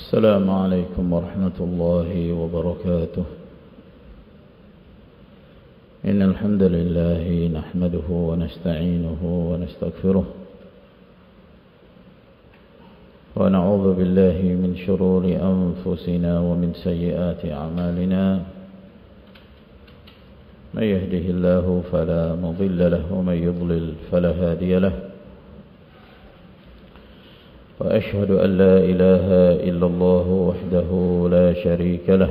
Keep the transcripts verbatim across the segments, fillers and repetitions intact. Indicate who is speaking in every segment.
Speaker 1: السلام عليكم ورحمة الله وبركاته. إن الحمد لله نحمده ونستعينه ونستغفره ونعوذ بالله من شرور أنفسنا ومن سيئات أعمالنا. من يهده الله فلا مضل له ومن يضلل فلا هادي له. وأشهد أن لا إله إلا الله وحده لا شريك له.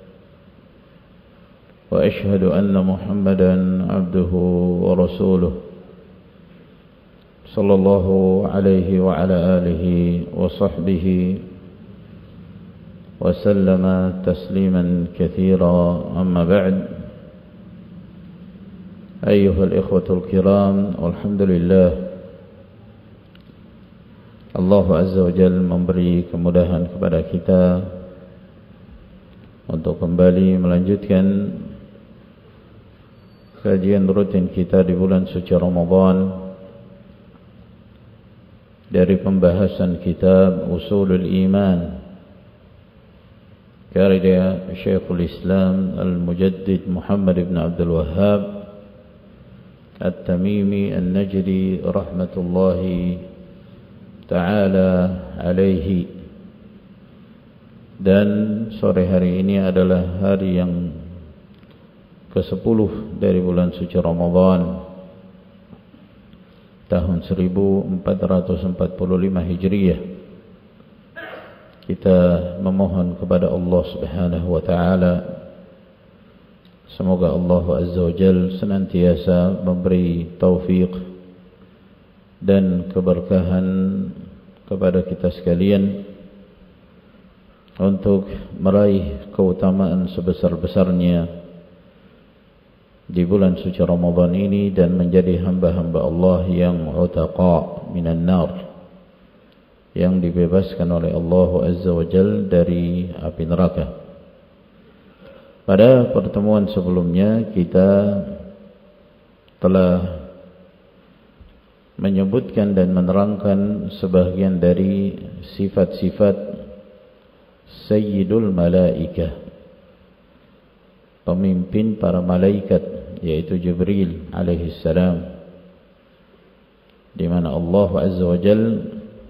Speaker 1: وأشهد أن محمدا عبده ورسوله صلى الله عليه وعلى آله وصحبه وسلم تسليما كثيرا. أما بعد، أيها الإخوة الكرام، والحمد لله, Allah Azza wa Jalla memberi kemudahan kepada kita untuk kembali melanjutkan kajian rutin kita di bulan suci Ramadan dari pembahasan kitab Usulul Iman karya Syekhul Islam Al-Mujaddid Muhammad ibn Abdul Wahhab At-Tamimi An-Najdi rahmatullahi ta'ala alaihi. Dan sore hari ini adalah hari yang kesepuluh dari bulan suci Ramadan tahun seribu empat ratus empat puluh lima Hijriyah. Kita memohon kepada Allah Subhanahu wa ta'ala, semoga Allah Azza wa Jalla senantiasa memberi taufik dan keberkahan kepada kita sekalian untuk meraih keutamaan sebesar-besarnya di bulan suci Ramadan ini dan menjadi hamba-hamba Allah yang utaqa minan nar, yang dibebaskan oleh Allah Azza wa Jalla dari api neraka. Pada pertemuan sebelumnya kita telah menyebutkan dan menerangkan sebahagian dari sifat-sifat Sayyidul Malaikah, pemimpin para malaikat, yaitu Jibril alaihi salam, di mana Allah Azza wa Jalla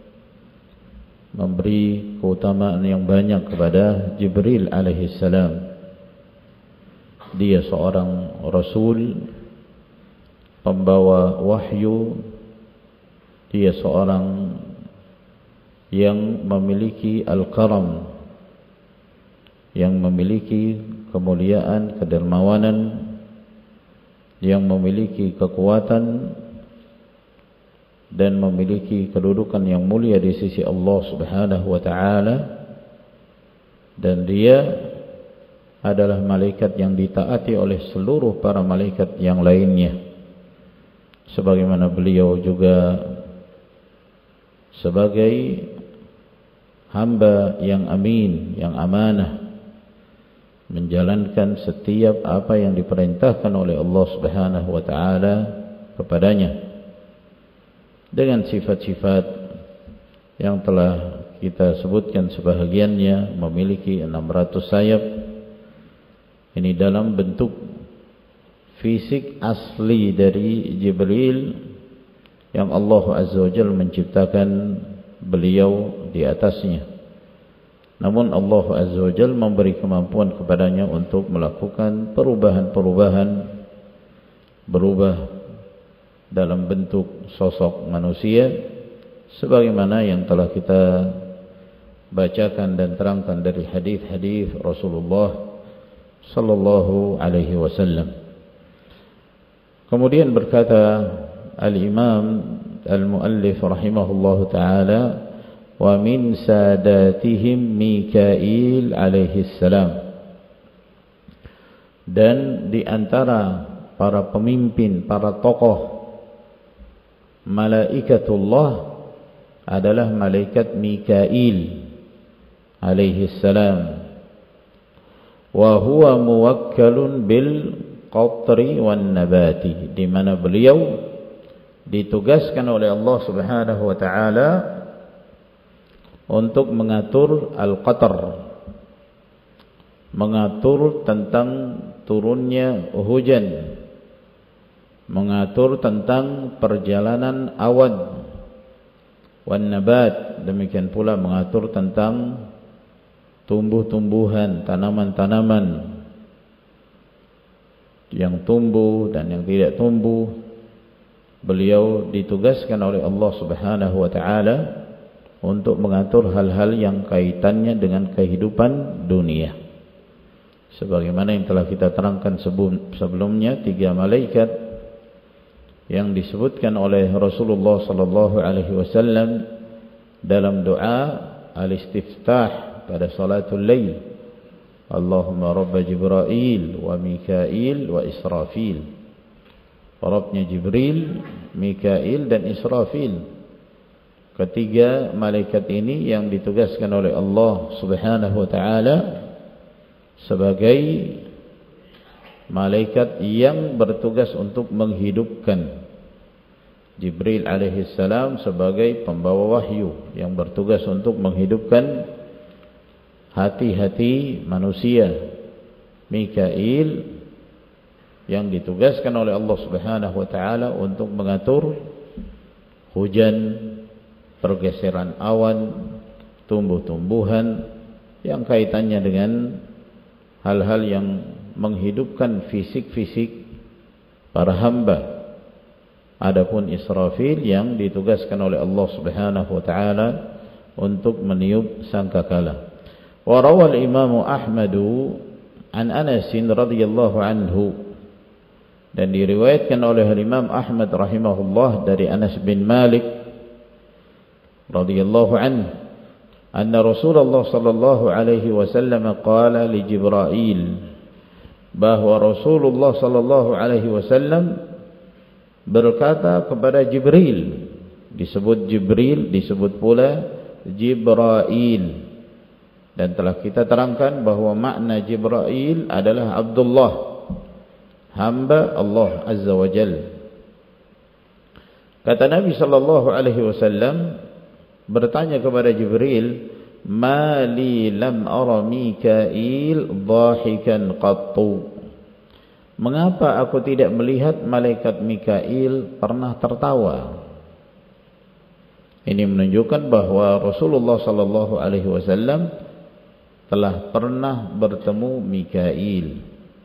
Speaker 1: memberi keutamaan yang banyak kepada Jibril alaihi salam. Dia seorang rasul, pembawa wahyu. Dia seorang yang memiliki al-karam, yang memiliki kemuliaan, kedermawanan, yang memiliki kekuatan dan memiliki kedudukan yang mulia di sisi Allah Subhanahu wa ta'ala. Dan dia adalah malaikat yang ditaati oleh seluruh para malaikat yang lainnya, sebagaimana beliau juga sebagai hamba yang amin, yang amanah, menjalankan setiap apa yang diperintahkan oleh Allah Subhanahu wa ta'ala kepadanya, dengan sifat-sifat yang telah kita sebutkan sebahagiannya. Memiliki enam ratus sayap. Ini dalam bentuk fisik asli dari Jibril yang Allah Azza wa Jalla menciptakan beliau di atasnya. Namun Allah Azza wa Jalla memberi kemampuan kepadanya untuk melakukan perubahan-perubahan, berubah dalam bentuk sosok manusia, sebagaimana yang telah kita bacakan dan terangkan dari hadis-hadis Rasulullah sallallahu alaihi wasallam. Kemudian berkata Al-Imam Al-Muallif rahimahullahu ta'ala, wa min sadatihim Mikail alaihi salam, dan di antara para pemimpin, para tokoh malaikatullah adalah malaikat Mikail alaihi salam. Wa huwa muwakkalun bil qatri wan nabati, di mana beliau ditugaskan oleh Allah Subhanahu wa ta'ala untuk mengatur al-qatar, mengatur tentang turunnya hujan, mengatur tentang perjalanan awan, wan nabat, demikian pula mengatur tentang tumbuh-tumbuhan, tanaman-tanaman yang tumbuh dan yang tidak tumbuh. Beliau ditugaskan oleh Allah Subhanahu wa taala untuk mengatur hal-hal yang kaitannya dengan kehidupan dunia. Sebagaimana yang telah kita terangkan sebelumnya, tiga malaikat yang disebutkan oleh Rasulullah sallallahu alaihi wasallam dalam doa al-istiftah pada salatul lail. Allahumma rabb Jibril wa Mikail wa Israfil. Rabbnya Jibril, Mikail dan Israfil. Ketiga malaikat ini yang ditugaskan oleh Allah Subhanahu wa taala sebagai malaikat yang bertugas untuk menghidupkan. Jibril alaihi salam sebagai pembawa wahyu yang bertugas untuk menghidupkan hati-hati manusia. Mikail yang ditugaskan oleh Allah Subhanahu wa taala untuk mengatur hujan, pergeseran awan, tumbuh-tumbuhan yang kaitannya dengan hal-hal yang menghidupkan fisik-fisik para hamba. Adapun Israfil yang ditugaskan oleh Allah Subhanahu wa taala untuk meniup sangkakala. Wa rawal Imam Ahmad an Anas radhiyallahu anhu, dan diriwayatkan oleh Imam Ahmad rahimahullah dari Anas bin Malik radhiyallahu anhu, anna Rasulullah sallallahu alaihi wasallam qala li Jibril, bahwa Rasulullah sallallahu alaihi wasallam berkata kepada Jibril. Disebut Jibril, disebut pula Jibrail. Dan telah kita terangkan bahwa makna Jibrail adalah Abdullah, hamba Allah Azza wa Jalla. Kata Nabi sallallahu alaihi wasallam bertanya kepada Jibril, "Ma li lam ara Mikail dhahikan qattu?" Mengapa aku tidak melihat malaikat Mikail pernah tertawa? Ini menunjukkan bahwa Rasulullah sallallahu alaihi wasallam telah pernah bertemu Mikail,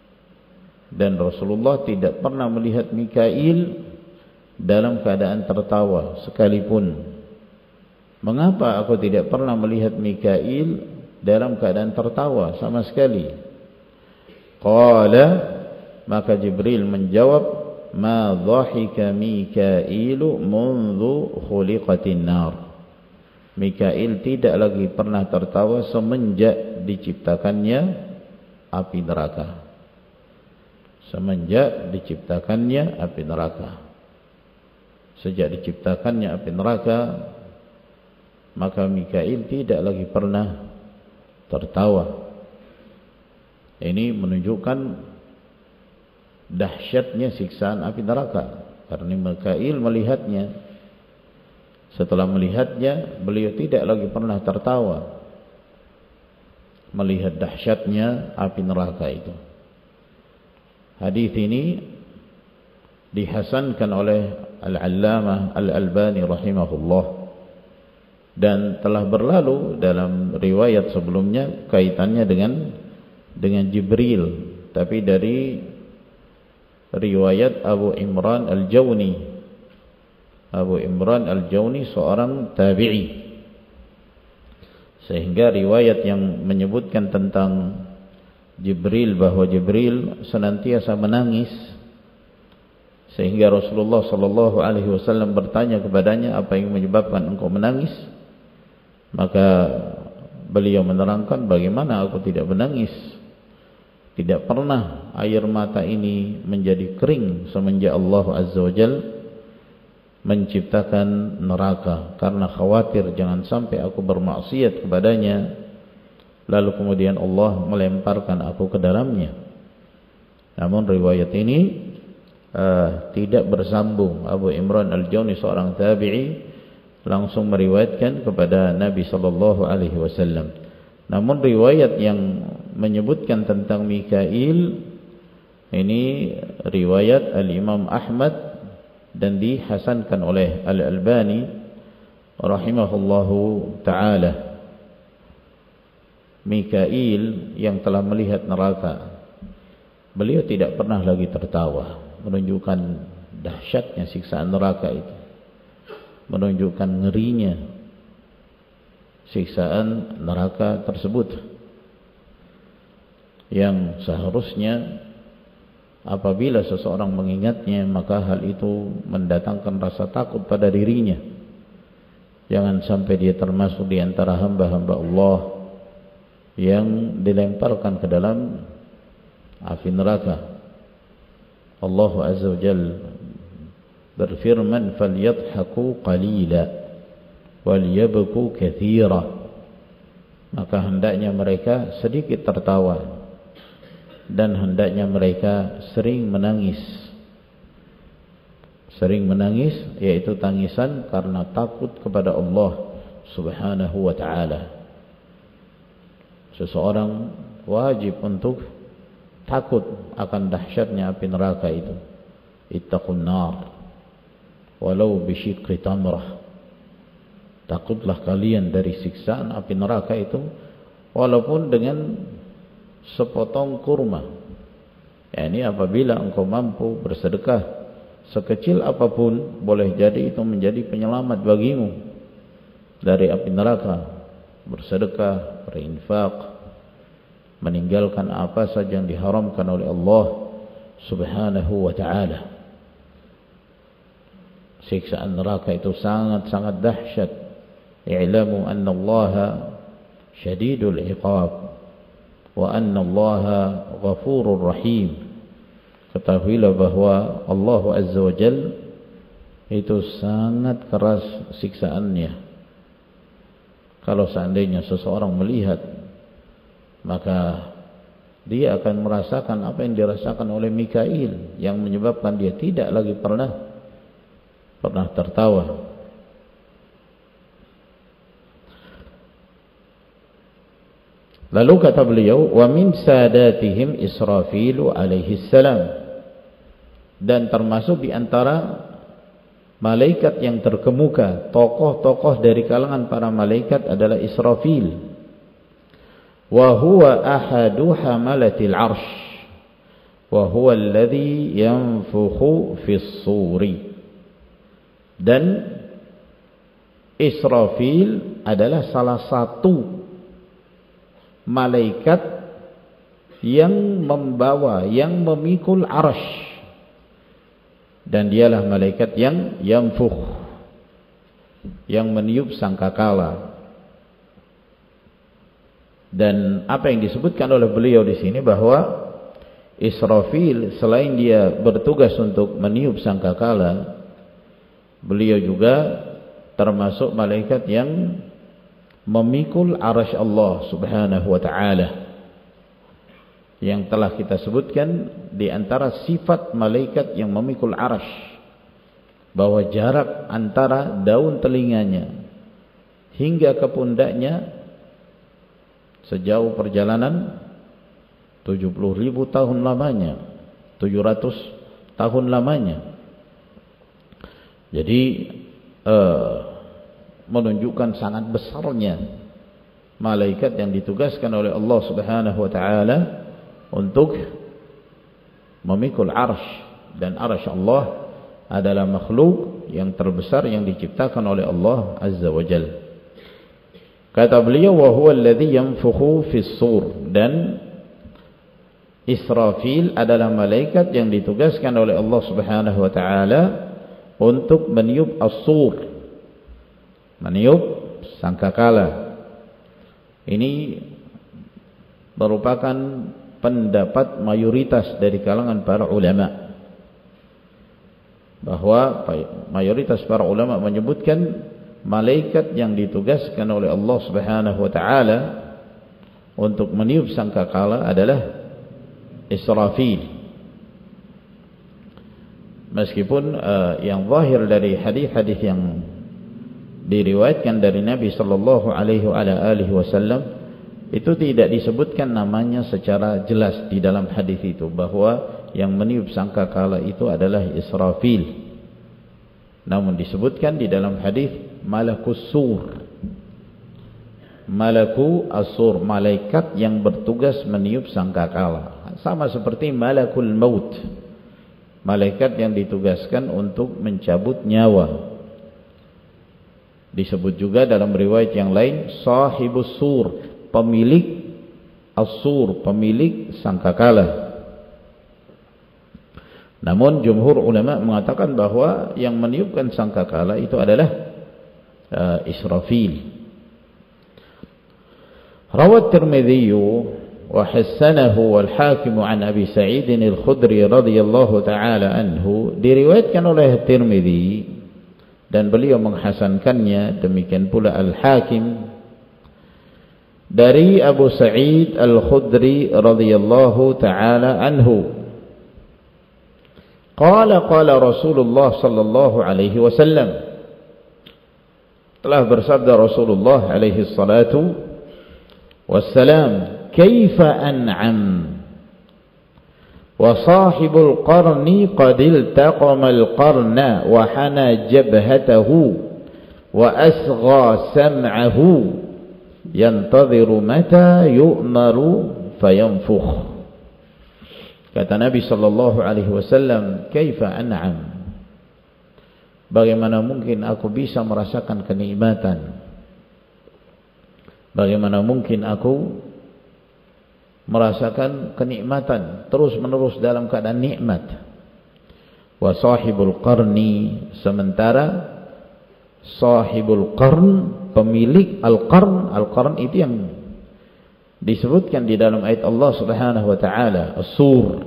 Speaker 1: dan Rasulullah tidak pernah melihat Mikail dalam keadaan tertawa sekalipun. Mengapa aku tidak pernah melihat Mikail dalam keadaan tertawa sama sekali? Qala, maka Jibril menjawab, ma dhahika Mikailu mundu khuliqatin nar. Mikail tidak lagi pernah tertawa semenjak diciptakannya api neraka. Semenjak diciptakannya api neraka. Sejak diciptakannya api neraka, maka Mikail tidak lagi pernah tertawa. Ini menunjukkan dahsyatnya siksaan api neraka, karena Mikail melihatnya. Setelah melihatnya, beliau tidak lagi pernah tertawa melihat dahsyatnya api neraka itu. Hadis ini dihasankan oleh Al-Allamah Al-Albani rahimahullah, dan telah berlalu dalam riwayat sebelumnya kaitannya dengan dengan Jibril, tapi dari riwayat Abu Imran Al-Jawni. Abu Imran Al-Jawni seorang tabi'i, sehingga riwayat yang menyebutkan tentang Jibril, bahwa Jibril senantiasa menangis, sehingga Rasulullah sallallahu alaihi wasallam bertanya kepadanya, apa yang menyebabkan engkau menangis? Maka beliau menerangkan, bagaimana aku tidak menangis? Tidak pernah air mata ini menjadi kering semenjak Allah Azza wa Jalla menciptakan neraka, karena khawatir jangan sampai aku bermaksiat kepadanya, lalu kemudian Allah melemparkan aku ke dalamnya. Namun riwayat ini uh, tidak bersambung. Abu Imran Al-Jawni seorang tabi'i langsung meriwayatkan kepada Nabi sallallahu alaihi wasallam. Namun riwayat yang menyebutkan tentang Mikail ini riwayat Al-Imam Ahmad dan dihasankan oleh Al-Albani rahimahullahu taala. Mikail yang telah melihat neraka, beliau tidak pernah lagi tertawa, menunjukkan dahsyatnya siksaan neraka itu, menunjukkan ngerinya siksaan neraka tersebut, yang seharusnya apabila seseorang mengingatnya maka hal itu mendatangkan rasa takut pada dirinya. Jangan sampai dia termasuk di antara hamba-hamba Allah yang dilemparkan ke dalam api neraka. Allah Azza wa Jalla berfirman, "Falyadhaku qalila walyabku katsira." Maka hendaknya mereka sedikit tertawa dan hendaknya mereka sering menangis. Sering menangis yaitu tangisan karena takut kepada Allah Subhanahu wa taala. Seseorang wajib untuk takut akan dahsyatnya api neraka itu. Ittaqun nar walau bisyiqqi tamrah. Takutlah kalian dari siksaan api neraka itu walaupun dengan sepotong kurma. Ya, ini apabila engkau mampu bersedekah sekecil apapun, boleh jadi itu menjadi penyelamat bagimu dari api neraka. Bersedekah, berinfak, meninggalkan apa saja yang diharamkan oleh Allah Subhanahu wa taala. Siksaan neraka itu sangat-sangat dahsyat. I'lamu anna Allah syadidul iqab wa anna Allah ghafurur rahim. Ketahuilah bahwa Allah Azza wa Jalla itu sangat keras siksaannya. Kalau seandainya seseorang melihat, maka dia akan merasakan apa yang dirasakan oleh Mikail, yang menyebabkan dia tidak lagi pernah pernah tertawa. Lalu kata beliau, wa min sadatihim Israfil alaihi salam, dan termasuk di antara malaikat yang terkemuka, tokoh-tokoh dari kalangan para malaikat adalah Israfil. Wa huwa ahadu hamalatil arsh wa huwa alladhi yanfukhu fis suri. Dan Israfil adalah salah satu malaikat yang membawa, yang memikul arsh, dan dialah malaikat yang yanfukh, yang meniup sangkakala. Dan apa yang disebutkan oleh beliau di sini bahwa Israfil selain dia bertugas untuk meniup sangkakala, beliau juga termasuk malaikat yang memikul arasy Allah Subhanahu wa taala, yang telah kita sebutkan di antara sifat malaikat yang memikul arasy, bahwa jarak antara daun telinganya hingga ke pundaknya sejauh perjalanan tujuh puluh ribu tahun lamanya, tujuh ratus tahun lamanya. Jadi eh, menunjukkan sangat besarnya malaikat yang ditugaskan oleh Allah Subhanahu wa taala untuk memikul arsh, dan arsh Allah adalah makhluk yang terbesar yang diciptakan oleh Allah Azza wa Jalla. Kata beliau, wa huwa alladhi yanfukhu fis sur, dan Israfil adalah malaikat yang ditugaskan oleh Allah Subhanahu wa taala untuk meniup as-sur, meniup sangkakala. Ini merupakan pendapat mayoritas dari kalangan para ulama, bahwa mayoritas para ulama menyebutkan malaikat yang ditugaskan oleh Allah Subhanahu wa taala untuk meniup sangkakala adalah Israfil. Meskipun uh, yang zahir dari hadis-hadis yang diriwayatkan dari Nabi sallallahu alaihi wasallam, itu tidak disebutkan namanya secara jelas di dalam hadis itu bahwa yang meniup sangkakala itu adalah Israfil. Namun disebutkan di dalam hadis malakus sur. Malaku as-sur, malaikat yang bertugas meniup sangkakala. Sama seperti malakul maut, malaikat yang ditugaskan untuk mencabut nyawa. Disebut juga dalam riwayat yang lain sahibus sur, pemilik as-sur, pemilik sangkakala. Namun jumhur ulama mengatakan bahwa yang meniupkan sangkakala itu adalah uh, Israfil. Rawat Tirmidzi wa hasanahu wal Hakim an Abi Sa'id al-Khudri radhiyallahu taala anhu, diriwayatkan oleh Tirmidzi dan beliau menghasankannya, demikian pula Al-Hakim dari Abu Sa'id al-Khudri radhiyallahu taala anhu. Qala qala Rasulullah sallallahu alaihi wasallam, telah bersabda Rasulullah alaihi salatu wassalam, kaifa an'am wa sahibul qarni qad iltaqama al-qarna wa hana jabhatahu wa asgha sam'ahu yantadhiru mata yu'maru fayanfukh. Kata Nabi sallallahu alaihi wasallam, kaifa an'am, bagaimana mungkin aku bisa merasakan kenikmatan, bagaimana mungkin aku merasakan kenikmatan terus menerus dalam keadaan nikmat. Wa sahibul qarni, sementara sahibul qarn, pemilik al-qarn, al-qarn itu yang disebutkan di dalam ayat Allah Subhanahu wa taala, as-sur.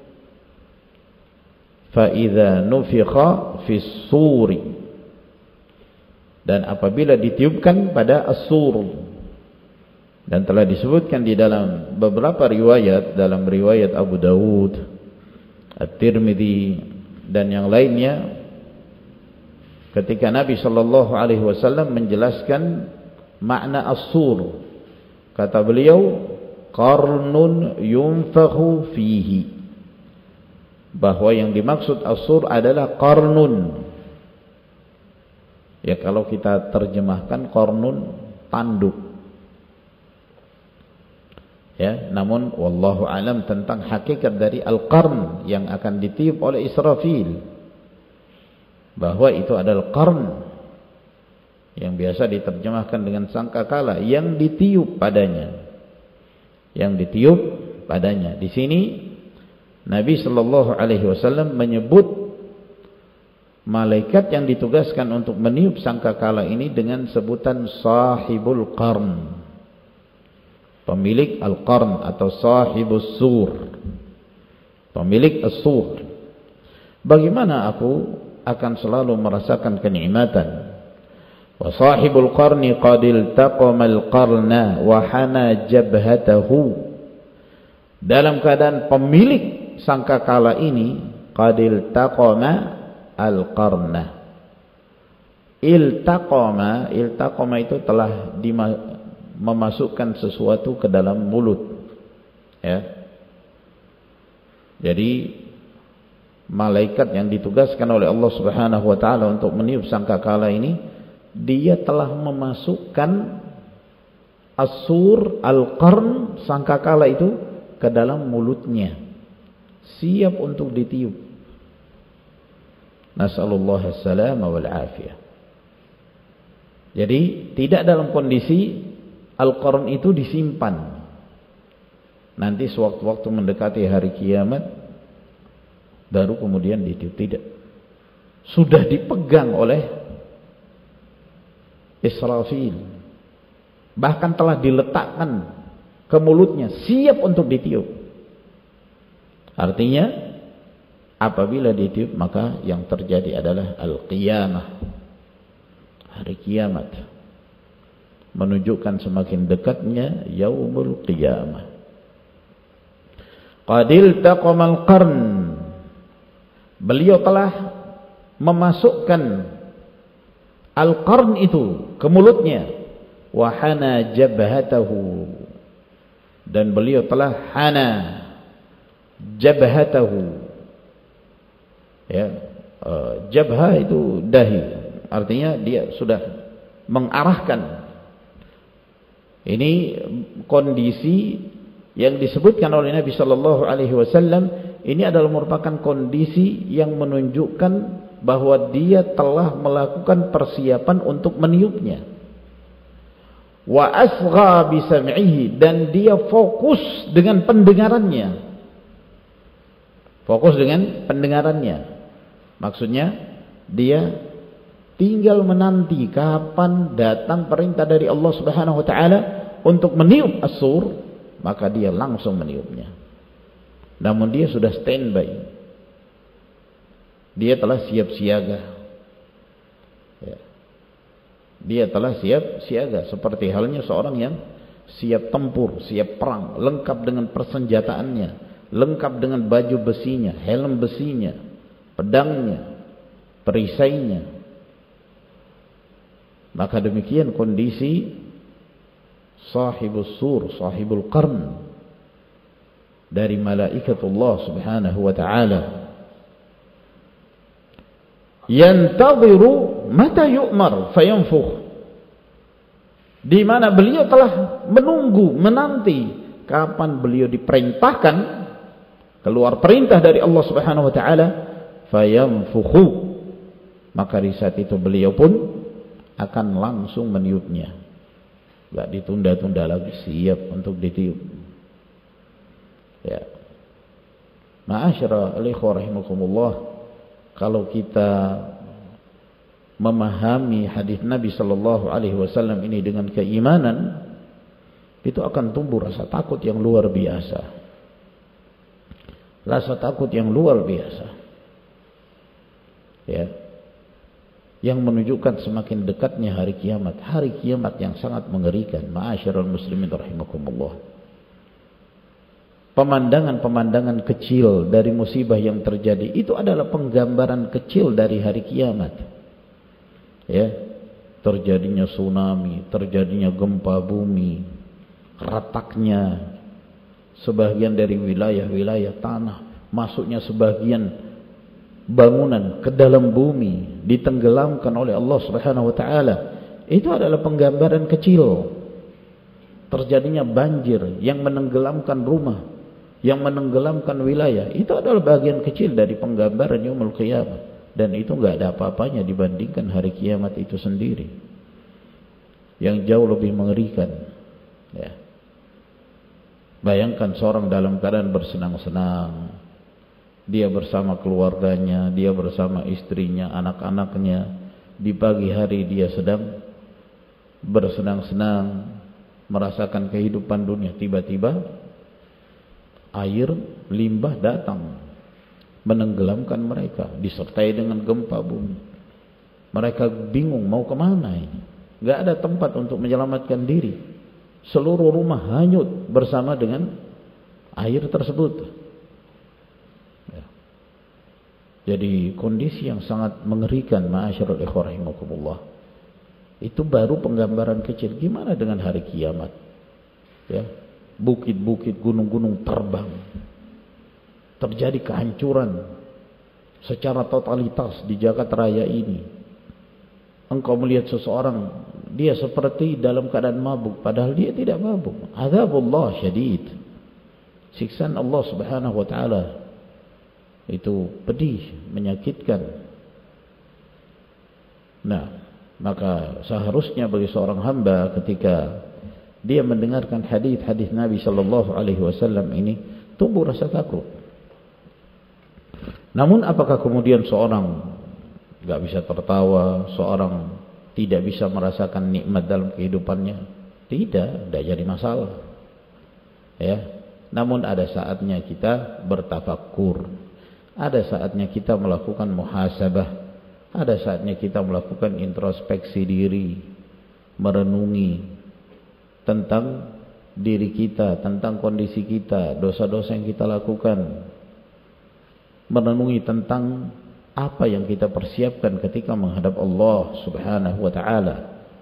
Speaker 1: Fa idza nufikha fis suri, dan apabila ditiupkan pada as-sur. Dan telah disebutkan di dalam beberapa riwayat, dalam riwayat Abu Dawud, At-Tirmidzi dan yang lainnya, ketika Nabi sallallahu alaihi wasallam menjelaskan makna as-sur, kata beliau, qarnun yunfakhu fihi, bahwa yang dimaksud as-sur adalah qarnun. Ya, kalau kita terjemahkan qarnun, tanduk. Ya, namun wallahu alam tentang hakikat dari al-qarn yang akan ditiup oleh Israfil, bahwa itu adalah qarn yang biasa diterjemahkan dengan sangkakala yang ditiup padanya, yang ditiup padanya. Di sini Nabi sallallahu alaihi wasallam menyebut malaikat yang ditugaskan untuk meniup sangkakala ini dengan sebutan sahibul qarn, pemilik al-qarn atau sahibus sur, pemilik as-sur. Bagaimana aku akan selalu merasakan kenikmatan? Wa sahibul qarni qad iltaqama al-qarna wa hana jabhatahu, dalam keadaan pemilik sangkakala ini qad iltaqama al-qarna. Iltaqama, iltaqama itu telah dima memasukkan sesuatu ke dalam mulut, ya. Jadi malaikat yang ditugaskan oleh Allah Subhanahu wa taala untuk meniup sangkakala ini, dia telah memasukkan as-sur, al-qarn, sangkakala itu ke dalam mulutnya, siap untuk ditiup. Nasallallahu as-salama wal afiyah. Jadi tidak dalam kondisi al-qarn itu disimpan, nanti sewaktu-waktu mendekati hari kiamat baru kemudian ditiup. Tidak, sudah dipegang oleh Israfil, bahkan telah diletakkan ke mulutnya, siap untuk ditiup. Artinya apabila ditiup maka yang terjadi adalah al-qiyamah, hari kiamat, menunjukkan semakin dekatnya yaumul qiyamah. Qadil taqamal qarn, beliau telah memasukkan Al-qarn itu ke mulutnya. Wa hana jabhatahu, dan beliau telah hana jabhatahu. Ya, uh, jabha itu dahi, artinya dia sudah mengarahkan. Ini kondisi yang disebutkan oleh Nabi sallallahu alaihi wasallam. Ini adalah merupakan kondisi yang menunjukkan bahwa dia telah melakukan persiapan untuk meniupnya. Wa asgha bi sam'ihi, dan dia fokus dengan pendengarannya. Fokus dengan pendengarannya. Maksudnya dia tinggal menanti kapan datang perintah dari Allah Subhanahu wa taala untuk meniup as-sur, maka dia langsung meniupnya. Namun dia sudah standby. Dia telah siap siaga. Ya. Dia telah siap siaga, seperti halnya seorang yang siap tempur, siap perang, lengkap dengan persenjataannya, lengkap dengan baju besinya, helm besinya, pedangnya, perisainya. Maka demikian kondisi sahibus sur, sahibul qarn dari malaikatullah subhanahu wa ta'ala. Yantadhiru mata yu'mar fayanfukh, di mana beliau telah menunggu, menanti kapan beliau diperintahkan, keluar perintah dari Allah Subhanahu wa taala, fayanfukhu, maka di saat itu beliau pun akan langsung meniupnya. Enggak ditunda-tunda lagi, siap untuk ditiup. Ya. Ma'asyara al-ikhwah rahimakumullah, kalau kita memahami hadis Nabi sallallahu alaihi wasallam ini dengan keimanan, itu akan tumbuh rasa takut yang luar biasa. Rasa takut yang luar biasa. Ya. Yang menunjukkan semakin dekatnya hari kiamat, hari kiamat yang sangat mengerikan. Ma'asyiral muslimin rahimakumullah. Pemandangan-pemandangan kecil dari musibah yang terjadi itu adalah penggambaran kecil dari hari kiamat. Ya, terjadinya tsunami, terjadinya gempa bumi, retaknya sebagian dari wilayah-wilayah tanah, masuknya sebagian bangunan ke dalam bumi, ditenggelamkan oleh Allah Subhanahu wa taala. Itu adalah penggambaran kecil. Terjadinya banjir yang menenggelamkan rumah, yang menenggelamkan wilayah, itu adalah bagian kecil dari penggambaran yaumul qiyamah, dan itu enggak ada apa-apanya dibandingkan hari kiamat itu sendiri yang jauh lebih mengerikan. Ya. Bayangkan seorang dalam keadaan bersenang-senang, dia bersama keluarganya, dia bersama istrinya, anak-anaknya, di pagi hari dia sedang bersenang-senang merasakan kehidupan dunia, tiba-tiba air limbah datang menenggelamkan mereka, disertai dengan gempa bumi. Mereka bingung mau kemana ini, gak ada tempat untuk menyelamatkan diri. Seluruh rumah hanyut bersama dengan air tersebut. Ya. Jadi kondisi yang sangat mengerikan. Ma'asyarul ikhwah rahimakumullah. Itu baru penggambaran kecil. Gimana dengan hari kiamat? Ya, bukit-bukit, gunung-gunung terbang, terjadi kehancuran secara totalitas di jagat raya ini. Engkau melihat seseorang, dia seperti dalam keadaan mabuk, padahal dia tidak mabuk. Azabullah syadid, siksaan Allah Subhanahu wa taala itu pedih, menyakitkan. Nah, maka seharusnya bagi seorang hamba ketika dia mendengarkan hadis-hadis Nabi sallallahu alaihi wasallam ini, tumbuh rasa takut. Namun apakah kemudian seorang enggak bisa tertawa, seorang tidak bisa merasakan nikmat dalam kehidupannya? Tidak, tidak jadi masalah. Ya. Namun ada saatnya kita bertafakkur. Ada saatnya kita melakukan muhasabah. Ada saatnya kita melakukan introspeksi diri, merenungi tentang diri kita, tentang kondisi kita, dosa-dosa yang kita lakukan, merenungi tentang apa yang kita persiapkan ketika menghadap Allah Subhanahu wa taala.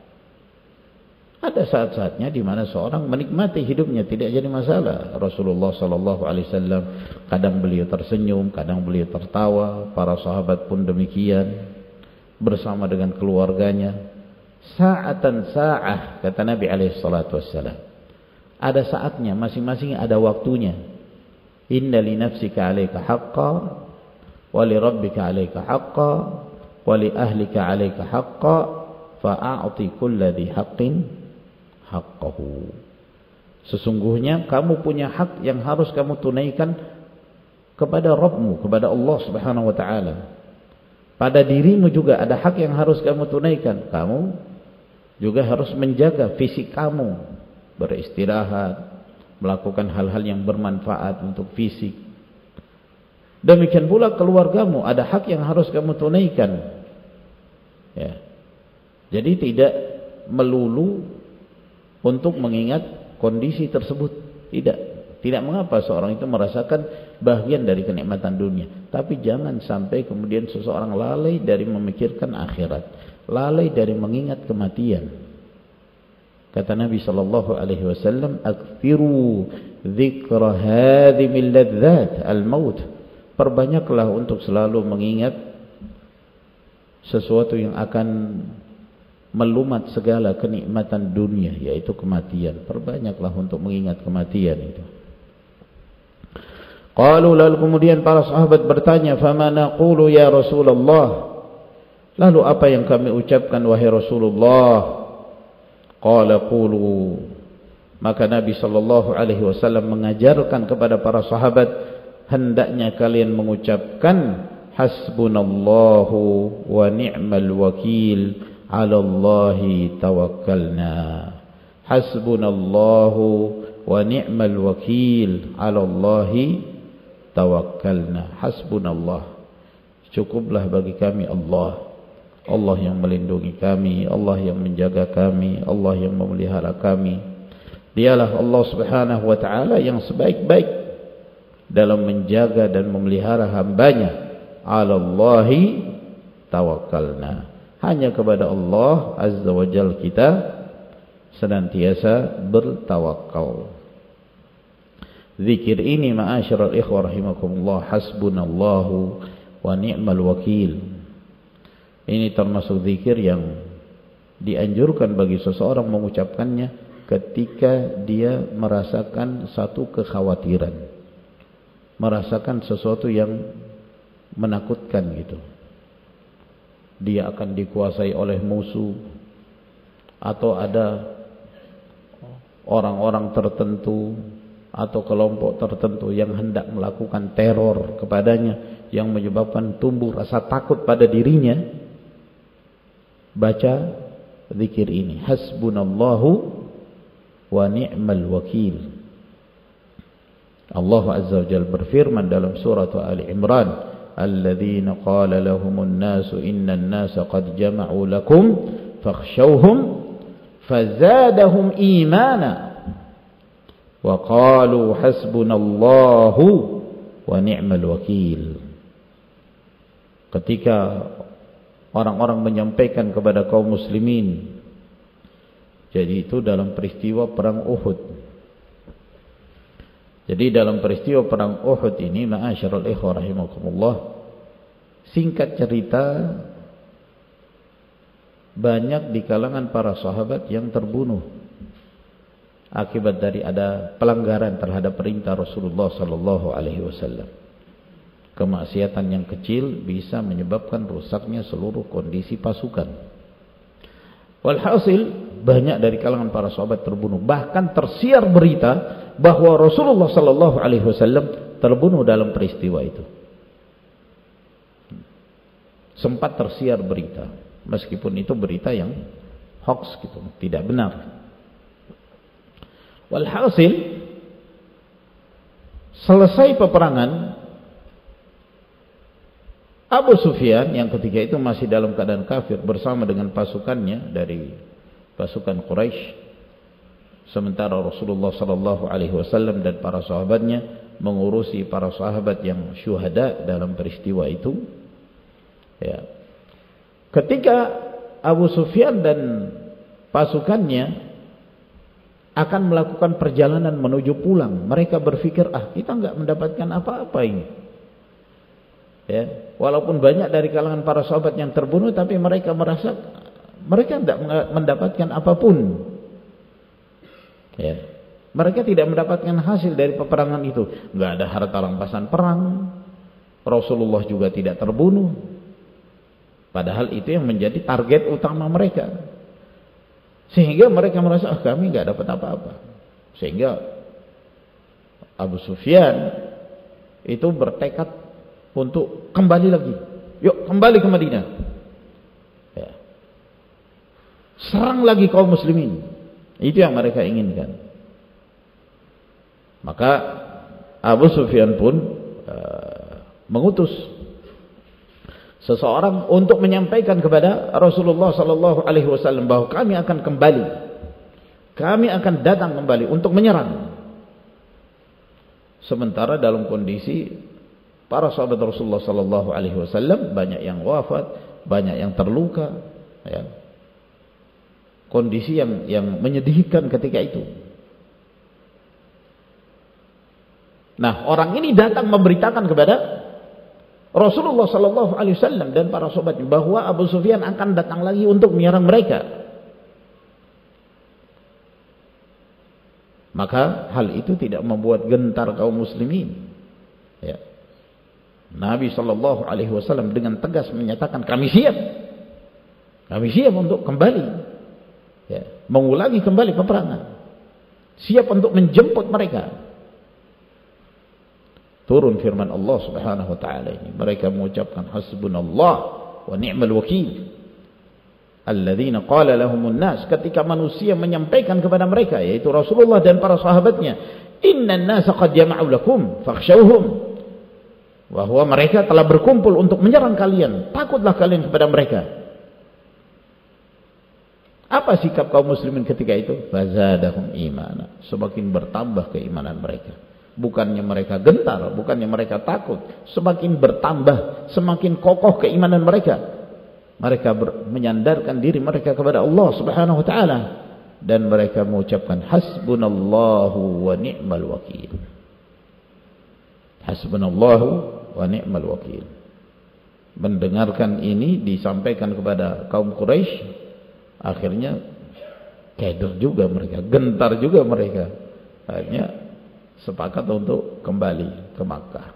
Speaker 1: Ada saat-saatnya di mana seorang menikmati hidupnya, tidak jadi masalah. Rasulullah sallallahu alaihi wasallam kadang beliau tersenyum, kadang beliau tertawa, para sahabat pun demikian bersama dengan keluarganya. Sa'atan sa'ah, kata Nabi alaihi salatu wassalam. Ada saatnya, masing-masing ada waktunya. Inna li nafsika 'alaika haqqan wa li rabbika 'alaika haqqan wa li ahlika 'alaika haqqan fa'a'ti kulli dhi haqqin haqqahu. Sesungguhnya kamu punya hak yang harus kamu tunaikan kepada Rabbmu, kepada Allah Subhanahu wa taala. Pada dirimu juga ada hak yang harus kamu tunaikan. Kamu juga harus menjaga fisik kamu, beristirahat, melakukan hal-hal yang bermanfaat untuk fisik. Demikian pula keluargamu, ada hak yang harus kamu tunaikan. Ya. Jadi tidak melulu untuk mengingat kondisi tersebut. Tidak. Tidak mengapa seorang itu merasakan bagian dari kenikmatan dunia. Tapi jangan sampai kemudian seseorang lalai dari memikirkan akhirat. Lalai dari mengingat kematian. Kata Nabi sallallahu alaihi wasallam, "Aktsiru dzikra hadhimil ladzat al-maut." Perbanyaklah untuk selalu mengingat sesuatu yang akan melumat segala kenikmatan dunia, yaitu kematian. Perbanyaklah untuk mengingat kematian itu. Qalu, lalu kemudian para sahabat bertanya, "Fama naqulu ya Rasulullah?" Lalu apa yang kami ucapkan wahai Rasulullah? Qala qulu. Maka Nabi sallallahu alaihi wasallam mengajarkan kepada para sahabat, hendaknya kalian mengucapkan hasbunallahu wa ni'mal wakil, 'ala Allahi tawakkalna. Hasbunallahu wa ni'mal wakil, 'ala Allahi tawakkalna. Hasbunallah, cukuplah bagi kami Allah. Allah yang melindungi kami, Allah yang menjaga kami, Allah yang memelihara kami. Dialah Allah Subhanahu wa taala yang sebaik-baik dalam menjaga dan memelihara hambanya. 'Ala Allahi tawakkalna. Hanya kepada Allah Azza wa Jalla kita senantiasa bertawakal. Zikir ini ma'asyiral ikhwah rahimakumullah, hasbunallahu wa ni'mal wakil. Ini termasuk zikir yang dianjurkan bagi seseorang mengucapkannya ketika dia merasakan satu kekhawatiran, merasakan sesuatu yang menakutkan gitu. Dia akan dikuasai oleh musuh, atau ada orang-orang tertentu atau kelompok tertentu yang hendak melakukan teror kepadanya yang menyebabkan tumbuh rasa takut pada dirinya. Baca zikir ini, hasbunallahu wa ni'mal wakil. Allah Azza wa Jalla berfirman dalam surah Ali Imran, alladzina qala lahumun nasu innan nasa qad jama'u lakum fakhshawhum fazadahum imana wa qalu hasbunallahu wa ni'mal wakil. Ketika orang-orang menyampaikan kepada kaum muslimin, jadi itu dalam peristiwa perang Uhud. Jadi dalam peristiwa perang Uhud ini, ma'asyiral ikhwah rahimakumullah, singkat cerita, banyak di kalangan para sahabat yang terbunuh akibat dari ada pelanggaran terhadap perintah Rasulullah sallallahu alaihi wasallam. Kemaksiatan yang kecil bisa menyebabkan rusaknya seluruh kondisi pasukan. Walhasil banyak dari kalangan para sahabat terbunuh. Bahkan tersiar berita bahwa Rasulullah sallallahu alaihi wasallam terbunuh dalam peristiwa itu. Sempat tersiar berita, meskipun itu berita yang hoax gitu, tidak benar. Walhasil selesai peperangan, Abu Sufyan yang ketika itu masih dalam keadaan kafir bersama dengan pasukannya dari pasukan Quraisy, sementara Rasulullah sallallahu alaihi wasallam dan para sahabatnya mengurusi para sahabat yang syuhada dalam peristiwa itu. Ya. Ketika Abu Sufyan dan pasukannya akan melakukan perjalanan menuju pulang, mereka berpikir, ah kita enggak mendapatkan apa-apa ini. Ya, walaupun banyak dari kalangan para sahabat yang terbunuh, tapi mereka merasa mereka tidak mendapatkan apapun. Ya, mereka tidak mendapatkan hasil dari peperangan itu. Enggak ada harta rampasan perang. Rasulullah juga tidak terbunuh. Padahal itu yang menjadi target utama mereka. Sehingga mereka merasa, ah kami enggak dapat apa-apa. Sehingga Abu Sufyan itu bertekad untuk kembali lagi. Yuk kembali ke Madinah. Ya. Serang lagi kaum muslimin. Itu yang mereka inginkan. Maka Abu Sufyan pun uh, mengutus seseorang untuk menyampaikan kepada Rasulullah sallallahu alaihi wasallam bahwa kami akan kembali. Kami akan datang kembali untuk menyerang. Sementara dalam kondisi para sahabat Rasulullah sallallahu alaihi wasallam banyak yang wafat, banyak yang terluka, ya. Kondisi yang yang menyedihkan ketika itu. Nah, orang ini datang memberitakan kepada Rasulullah sallallahu alaihi wasallam dan para sahabat bahwa Abu Sufyan akan datang lagi untuk menyerang mereka. Maka hal itu tidak membuat gentar kaum muslimin. Ya. Nabi sallallahu alaihi wasallam dengan tegas menyatakan, kami siap. Kami siap untuk kembali. Ya, mengulangi kembali peperangan. Siap untuk menjemput mereka. Turun firman Allah Subhanahu wa taala ini. Mereka mengucapkan hasbunallah wa ni'mal wakil. Alladzina qala lahumun nas, ketika manusia menyampaikan kepada mereka, yaitu Rasulullah dan para sahabatnya, innan nasa qad jama'u lakum fakhshawhum, bahwa mereka telah berkumpul untuk menyerang kalian, takutlah kalian kepada mereka. Apa sikap kaum muslimin ketika itu? Fazadahum imana, semakin bertambah keimanan mereka. Bukannya mereka gentar, bukannya mereka takut, semakin bertambah, semakin kokoh keimanan mereka. Mereka ber, menyandarkan diri mereka kepada Allah Subhanahu wa taala dan mereka mengucapkan hasbunallahu wa ni'mal wakil. Hasbunallahu wa ni'mal wakil. Mendengarkan ini disampaikan kepada kaum Quraisy, akhirnya keder juga mereka, gentar juga mereka. Akhirnya sepakat untuk kembali ke Makkah.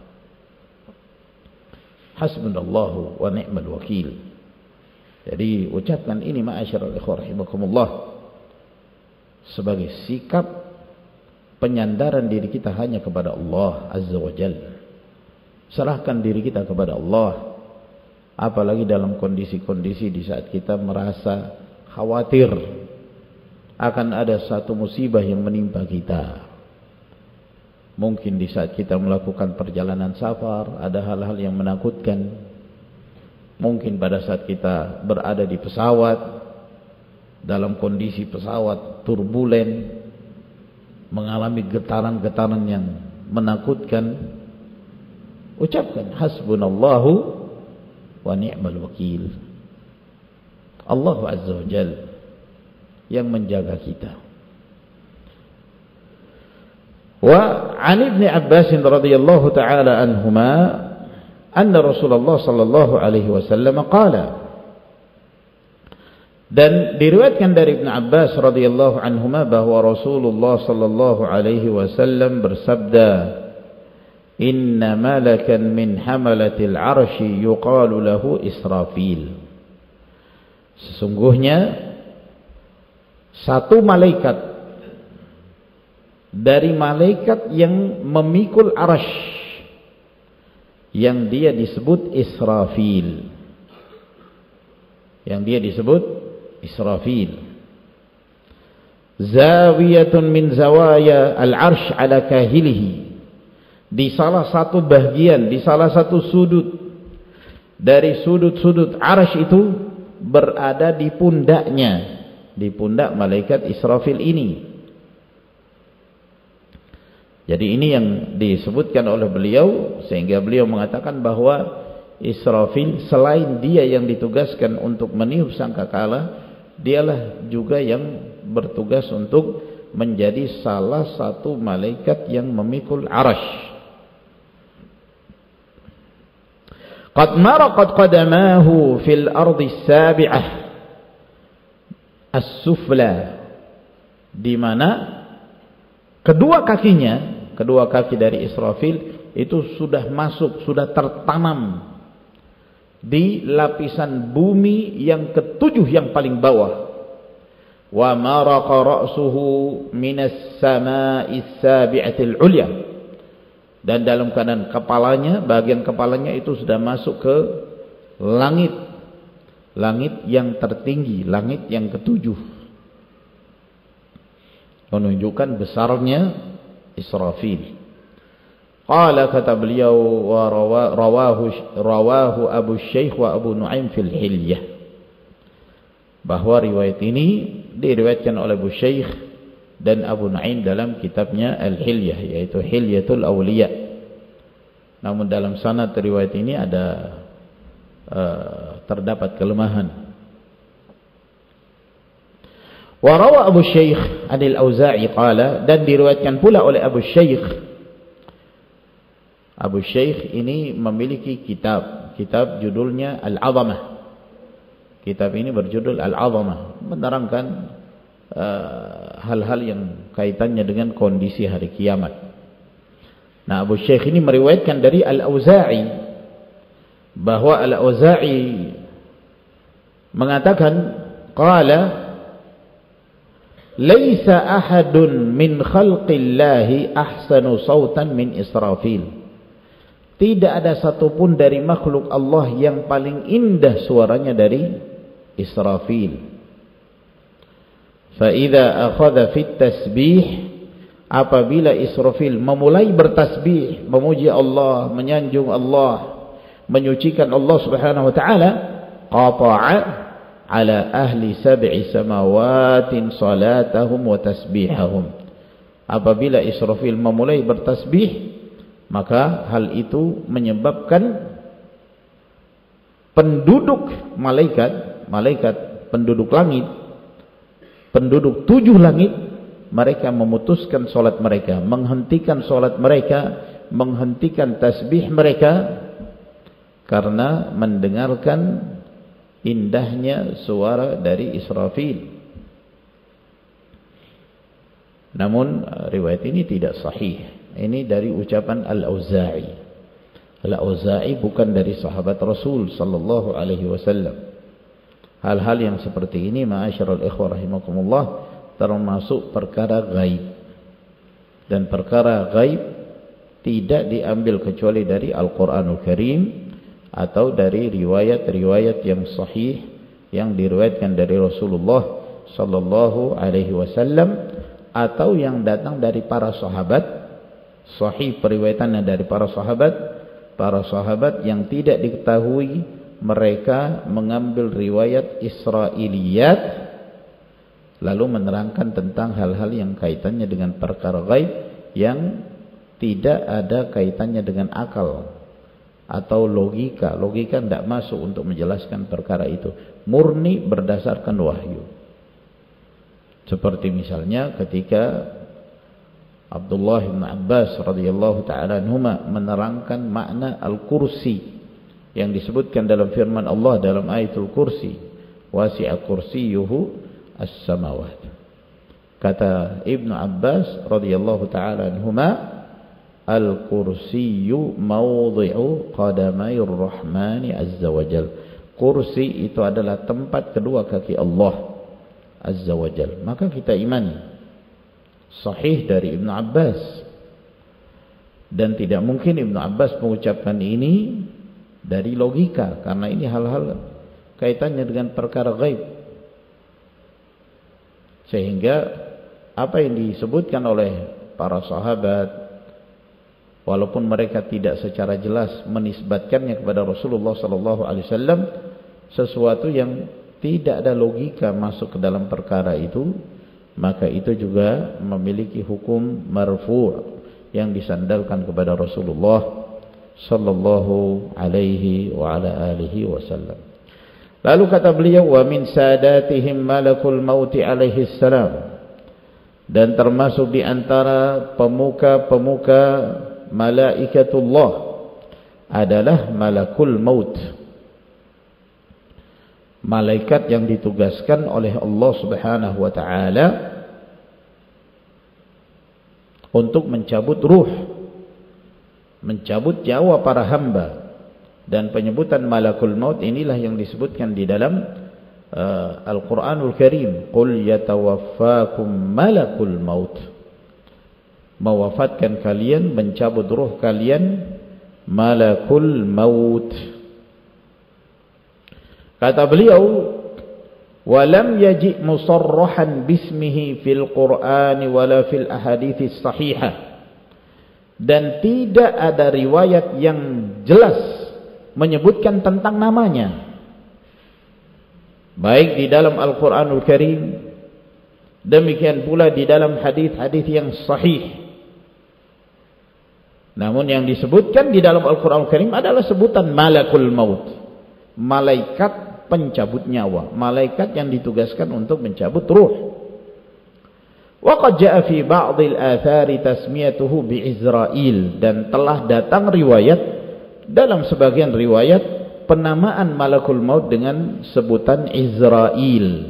Speaker 1: Hasbunallahu wa ni'mal wakil. Jadi ucapkan ini ma'asyiral ikhwah rahimakumullah sebagai sikap penyandaran diri kita hanya kepada Allah Azza wa Jalla. Serahkan diri kita kepada Allah, apalagi dalam kondisi-kondisi di saat kita merasa khawatir akan ada satu musibah yang menimpa kita. Mungkin di saat kita melakukan perjalanan safar ada hal-hal yang menakutkan. Mungkin pada saat kita berada di pesawat, dalam kondisi pesawat turbulen, mengalami getaran-getaran yang menakutkan, ucapkan hasbunallahu wa ni'mal wakil. Allah Azza wa Jalla yang menjaga kita. Wa 'an Ibnu Abbas radhiyallahu ta'ala anhuma anna Rasulullah sallallahu alaihi wasallam qala, dan diriwayatkan dari Ibnu Abbas radhiyallahu anhuma bahwa Rasulullah sallallahu alaihi wasallam bersabda, inna malakan min hamalatil arsy yuqalu lahu Israfil, sesungguhnya satu malaikat dari malaikat yang memikul arsy, yang dia disebut Israfil, yang dia disebut Israfil, zawiyatun min zawaya al-arsh ala kahilihi, di salah satu bagian, di salah satu sudut dari sudut-sudut arsy itu berada di pundaknya, di pundak malaikat Israfil ini. Jadi ini yang disebutkan oleh beliau, sehingga beliau mengatakan bahwa Israfil selain dia yang ditugaskan untuk meniup sangkakala, dialah juga yang bertugas untuk menjadi salah satu malaikat yang memikul arash. Qad maraqat qadamahu fil ardi as-sabi'ah as-sufla, di mana kedua kakinya, kedua kaki dari Israfil itu sudah masuk, sudah tertanam di lapisan bumi yang ketujuh yang paling bawah. Wa maraqa ra'suhu minas sama'is sabi'atil ulya, dan dalam keadaan kepalanya, bagian kepalanya itu sudah masuk ke langit, langit yang tertinggi, langit yang ketujuh, menunjukkan besarnya Israfil. Qala, kata beliau, wa rawahu rawahu Abu Syekh wa Abu Nu'aim fil Hilyah, bahwa riwayat ini diriwayatkan oleh Abu Syekh dan Abu Nu'aim dalam kitabnya Al-Hilyah, yaitu Hilyatul Awliya. Namun dalam sanad riwayat ini ada uh, terdapat kelemahan. Wa rawa Abu Syekh Anil Auza'i qala, dan diriwayatkan pula oleh Abu Syekh. Abu Syekh ini memiliki kitab, kitab judulnya Al-Azamah. Kitab ini berjudul Al-Azamah, menerangkan hal-hal uh, yang kaitannya dengan kondisi hari kiamat. Nah, Abu Syekh ini meriwayatkan dari Al-Auza'i, bahwa Al-Auza'i mengatakan, qala, laisa ahadun min khalqillahi ahsanu sautan min Israfil. Tidak ada satupun dari makhluk Allah yang paling indah suaranya dari Israfil. Fa idza akhadha fit tasbih, apabila Israfil memulai bertasbih, memuji Allah, menyanjung Allah, menyucikan Allah Subhanahu wa taala, qata'a ala ahli sab'i samawatin salatahum wa tasbihahum. Apabila Israfil memulai bertasbih, maka hal itu menyebabkan penduduk malaikat, malaikat penduduk langit, penduduk tujuh langit, mereka memutuskan solat mereka, menghentikan solat mereka, menghentikan tasbih mereka, karena mendengarkan indahnya suara dari Israfil. Namun riwayat ini tidak sahih. Ini dari ucapan Al-Auza'i. Al-Auza'i bukan dari sahabat Rasul sallallahu alaihi wasallam. Hal-hal yang seperti ini, ma'asyiral ikhwah rahimakumullah, termasuk perkara gaib. Dan perkara gaib tidak diambil kecuali dari Al-Qur'anul Karim atau dari riwayat-riwayat yang sahih yang diriwayatkan dari Rasulullah sallallahu alaihi wasallam, atau yang datang dari para sahabat. Sahih periwayatannya dari para sahabat, para sahabat yang tidak diketahui mereka mengambil riwayat Israiliyat lalu menerangkan tentang hal-hal yang kaitannya dengan perkara gaib yang tidak ada kaitannya dengan akal atau logika. Logika tidak masuk untuk menjelaskan perkara itu, murni berdasarkan wahyu. Seperti misalnya ketika Abdullah bin Abbas radhiyallahu ta'ala anhuma menerangkan makna Al-Kursi yang disebutkan dalam firman Allah dalam ayatul Kursi, wasi'a kursiyuhu as-samawat. Kata Ibnu Abbas radhiyallahu ta'ala anhuma, Al-Kursiyu mawdhi'u qadamayir rahmani azza wajal. Kursi itu adalah tempat kedua kaki Allah azza wajal. Maka kita imani sahih dari Ibnu Abbas, dan tidak mungkin Ibnu Abbas mengucapkan ini dari logika, karena ini hal-hal kaitannya dengan perkara gaib. Sehingga apa yang disebutkan oleh para sahabat, walaupun mereka tidak secara jelas menisbatkannya kepada Rasulullah sallallahu alaihi wasallam, sesuatu yang tidak ada logika masuk ke dalam perkara itu, maka itu juga memiliki hukum marfu' yang disandalkan kepada Rasulullah sallallahu alaihi wa ala alihi wasallam. Lalu kata beliau, wa min sadatihim malakul mauti alaihi salam, dan termasuk di antara pemuka-pemuka malaikatullah adalah malakul maut, malaikat yang ditugaskan oleh Allah Subhanahu wa taala untuk mencabut ruh, mencabut nyawa para hamba. Dan penyebutan malakul maut inilah yang disebutkan di dalam uh, Al-Quranul Karim, qul yatawaffakum malakul maut, mewafatkan kalian, mencabut ruh kalian malakul maut. Kata beliau, walam yaji musarrahan bismihi fil Qur'an wala fil ahadits sahihah, dan tidak ada riwayat yang jelas menyebutkan tentang namanya, baik di dalam Al-Quranul Karim, demikian pula di dalam hadis-hadis yang sahih. Namun yang disebutkan di dalam Al-Quranul Karim adalah sebutan malakul maut, malaikat pencabut nyawa, malaikat yang ditugaskan untuk mencabut ruh. Wa qad jaa fi ba'dil athari tasmiyatuhu bi Izrail, dan telah datang riwayat, dalam sebagian riwayat, penamaan malakul maut dengan sebutan Izrail.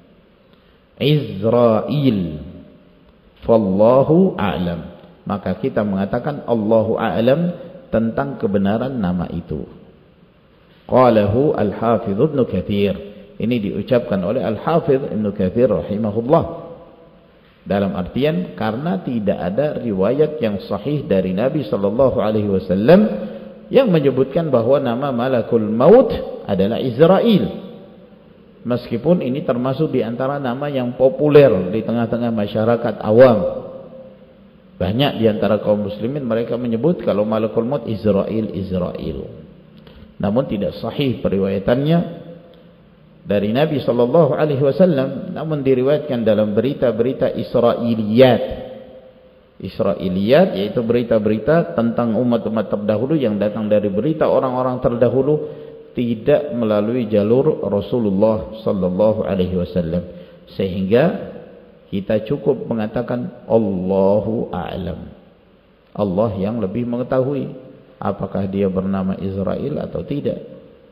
Speaker 1: Izrail. Fallahu a'lam. Maka kita mengatakan Allahu a'lam tentang kebenaran nama itu. Qalahu Al-Hafidh Ibn Katsir. Ini diucapkan oleh Al-Hafidh Ibn Katsir rahimahullah. Dalam artian, karena tidak ada riwayat yang sahih dari Nabi sallallahu alaihi wasallam yang menyebutkan bahwa nama malakul maut adalah Izrail. Meskipun ini termasuk di antara nama yang populer di tengah-tengah masyarakat awam. Banyak di antara kaum muslimin mereka menyebut kalau malakul maut Izrail, Izrail. Namun tidak sahih periwayatannya dari Nabi sallallahu alaihi wasallam, namun diriwayatkan dalam berita-berita Israiliyat. Israiliyat yaitu berita-berita tentang umat-umat terdahulu yang datang dari berita orang-orang terdahulu, tidak melalui jalur Rasulullah sallallahu alaihi wasallam, sehingga kita cukup mengatakan Allahu a'lam. Allah yang lebih mengetahui apakah dia bernama Israil atau tidak.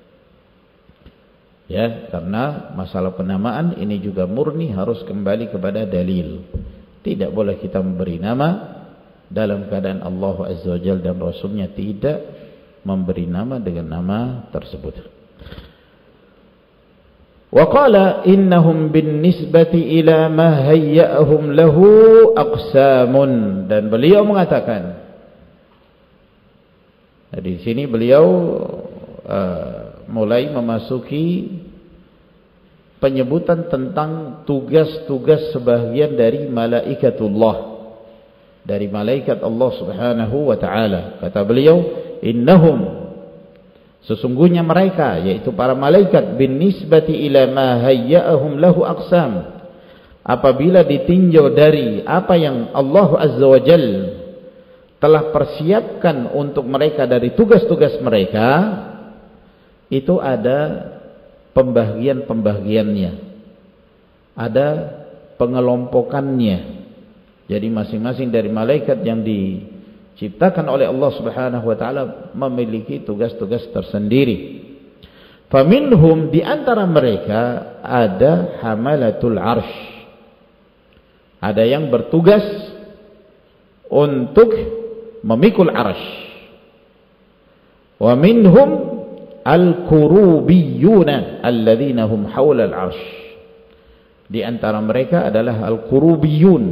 Speaker 1: Ya, karena masalah penamaan ini juga murni harus kembali kepada dalil. Tidak boleh kita memberi nama dalam keadaan Allah Azza wa Jalla dan Rasulnya tidak memberi nama dengan nama tersebut. Wa qala innahum bin nisbati ila ma hayya'ahum lahu aqsamun, dan beliau mengatakan, nah, di sini beliau uh, mulai memasuki penyebutan tentang tugas-tugas sebagian dari malaikatullah, dari malaikat Allah Subhanahu wa taala. Kata beliau, innahum, sesungguhnya mereka, yaitu para malaikat, bin nisbati ila ma hayya'ahum lahu aqsam, apabila ditinjau dari apa yang Allah Azza wa Jalla telah persiapkan untuk mereka dari tugas-tugas mereka, itu ada pembagian-pembagiannya, ada pengelompokannya. Jadi masing-masing dari malaikat yang diciptakan oleh Allah Subhanahu wa taala memiliki tugas-tugas tersendiri. Faminhum, di antara mereka ada hamalatul arsy, ada yang bertugas untuk memikul arsy. Wa minhum al-kurubiyuna alladzina hum haula al-'arsy, di antara mereka adalah al-kurubiyun,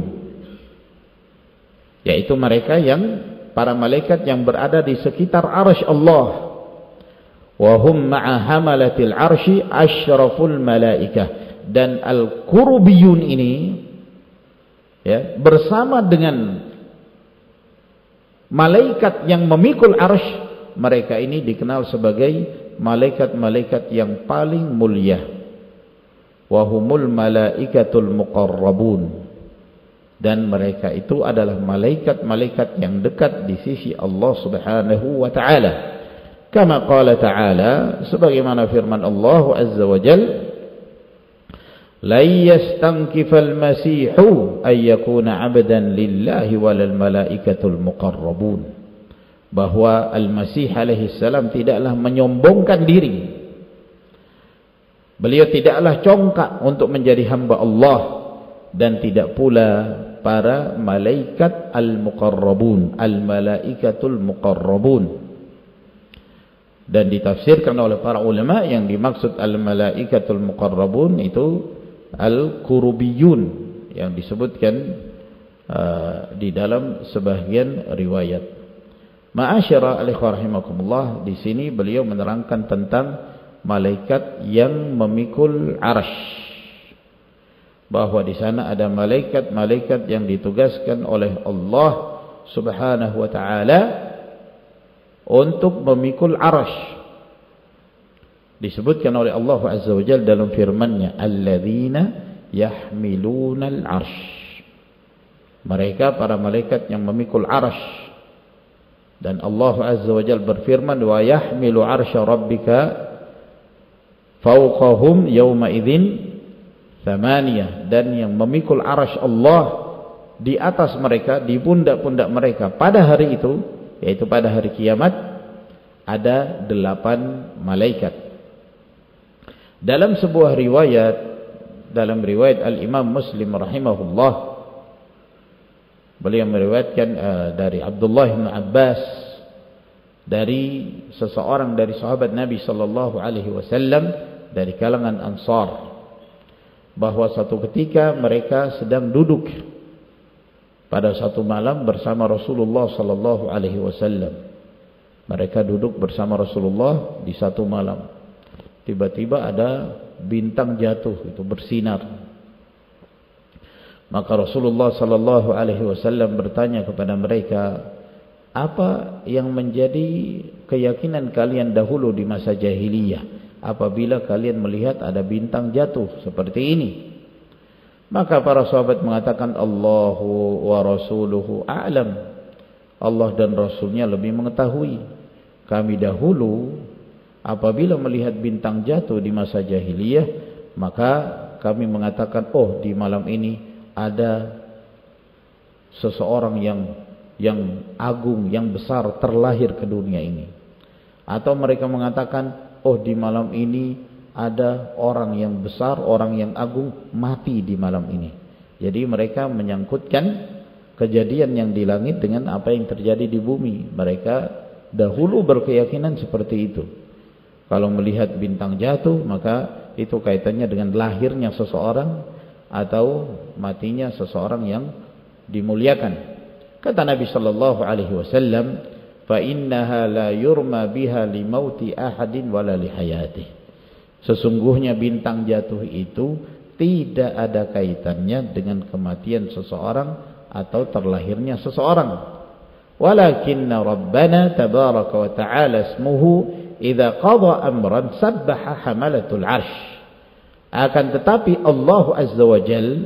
Speaker 1: yaitu mereka yang para malaikat yang berada di sekitar arsy Allah. Wa hum ma'a hamalatil 'arsy asyraful malaikah, dan al-kurubiyun ini ya bersama dengan malaikat yang memikul arsy, mereka ini dikenal sebagai malaikat-malaikat yang paling mulia. Wahumul malaikatul muqarrabun, dan mereka itu adalah malaikat-malaikat yang dekat di sisi Allah Subhanahu wa taala. Kama qala ta'ala, sebagaimana firman Allah Azza wa Jalla, la yastankifal masihu ay yakuna 'abdan lillahi walal malaikatul muqarrabun, bahwa Al-Masih alaihi salam tidaklah menyombongkan diri, beliau tidaklah congkak untuk menjadi hamba Allah, dan tidak pula para malaikat al-muqarrabun, al-malaikatul muqarrabun. Dan ditafsirkan oleh para ulama yang dimaksud al-malaikatul muqarrabun itu al-qurubiyun, yang disebutkan uh, di dalam sebagian riwayat. Ma'asyara al-ikhwah rahimakumullah, di sini beliau menerangkan tentang malaikat yang memikul arasy, bahwa di sana ada malaikat-malaikat yang ditugaskan oleh Allah Subhanahu wa taala untuk memikul arasy. Disebutkan oleh Allah Azza wa Jalla dalam firman-Nya, alladzina yahmiluna al-arsy, mereka para malaikat yang memikul arasy. Dan Allah Azza wa Jalla berfirman, wa yahmilu arsya rabbika fawqahum yawma idzin thamaniyah, dan yang memikul arasy Allah di atas mereka, di pundak-pundak mereka pada hari itu, yaitu pada hari kiamat, ada delapan malaikat. Dalam sebuah riwayat, dalam riwayat Al-Imam Muslim rahimahullah, beliau meriwayatkan uh, dari Abdullah bin Abbas, dari seseorang dari sahabat Nabi sallallahu alaihi wasallam dari kalangan Ansar, bahwa satu ketika mereka sedang duduk pada satu malam bersama Rasulullah sallallahu alaihi wasallam. Mereka duduk bersama Rasulullah di satu malam. Tiba-tiba ada bintang jatuh, itu bersinar. Maka Rasulullah sallallahu alaihi wasallam bertanya kepada mereka, apa yang menjadi keyakinan kalian dahulu di masa jahiliyah apabila kalian melihat ada bintang jatuh seperti ini? Maka para sahabat mengatakan, Allahu wa rasuluhu a'lam, Allah dan Rasulnya lebih mengetahui. Kami dahulu apabila melihat bintang jatuh di masa jahiliyah, maka kami mengatakan, oh di malam ini ada seseorang yang yang agung, yang besar terlahir ke dunia ini. Atau mereka mengatakan, oh di malam ini ada orang yang besar, orang yang agung mati di malam ini. Jadi mereka menyangkutkan kejadian yang di langit dengan apa yang terjadi di bumi. Mereka dahulu berkeyakinan seperti itu. Kalau melihat bintang jatuh, maka itu kaitannya dengan lahirnya seseorang atau matinya seseorang yang dimuliakan. Kata Nabi sallallahu alaihi wasallam, fa innaha la yurma biha li mauti ahadin wala li hayatih. Sesungguhnya bintang jatuh itu tidak ada kaitannya dengan kematian seseorang atau terlahirnya seseorang. Walakinna rabbana tabaraka wa ta'ala ismuhu idza qada amran sabbaha hamalatul arsh. Akan tetapi Allah Azza wa Jalla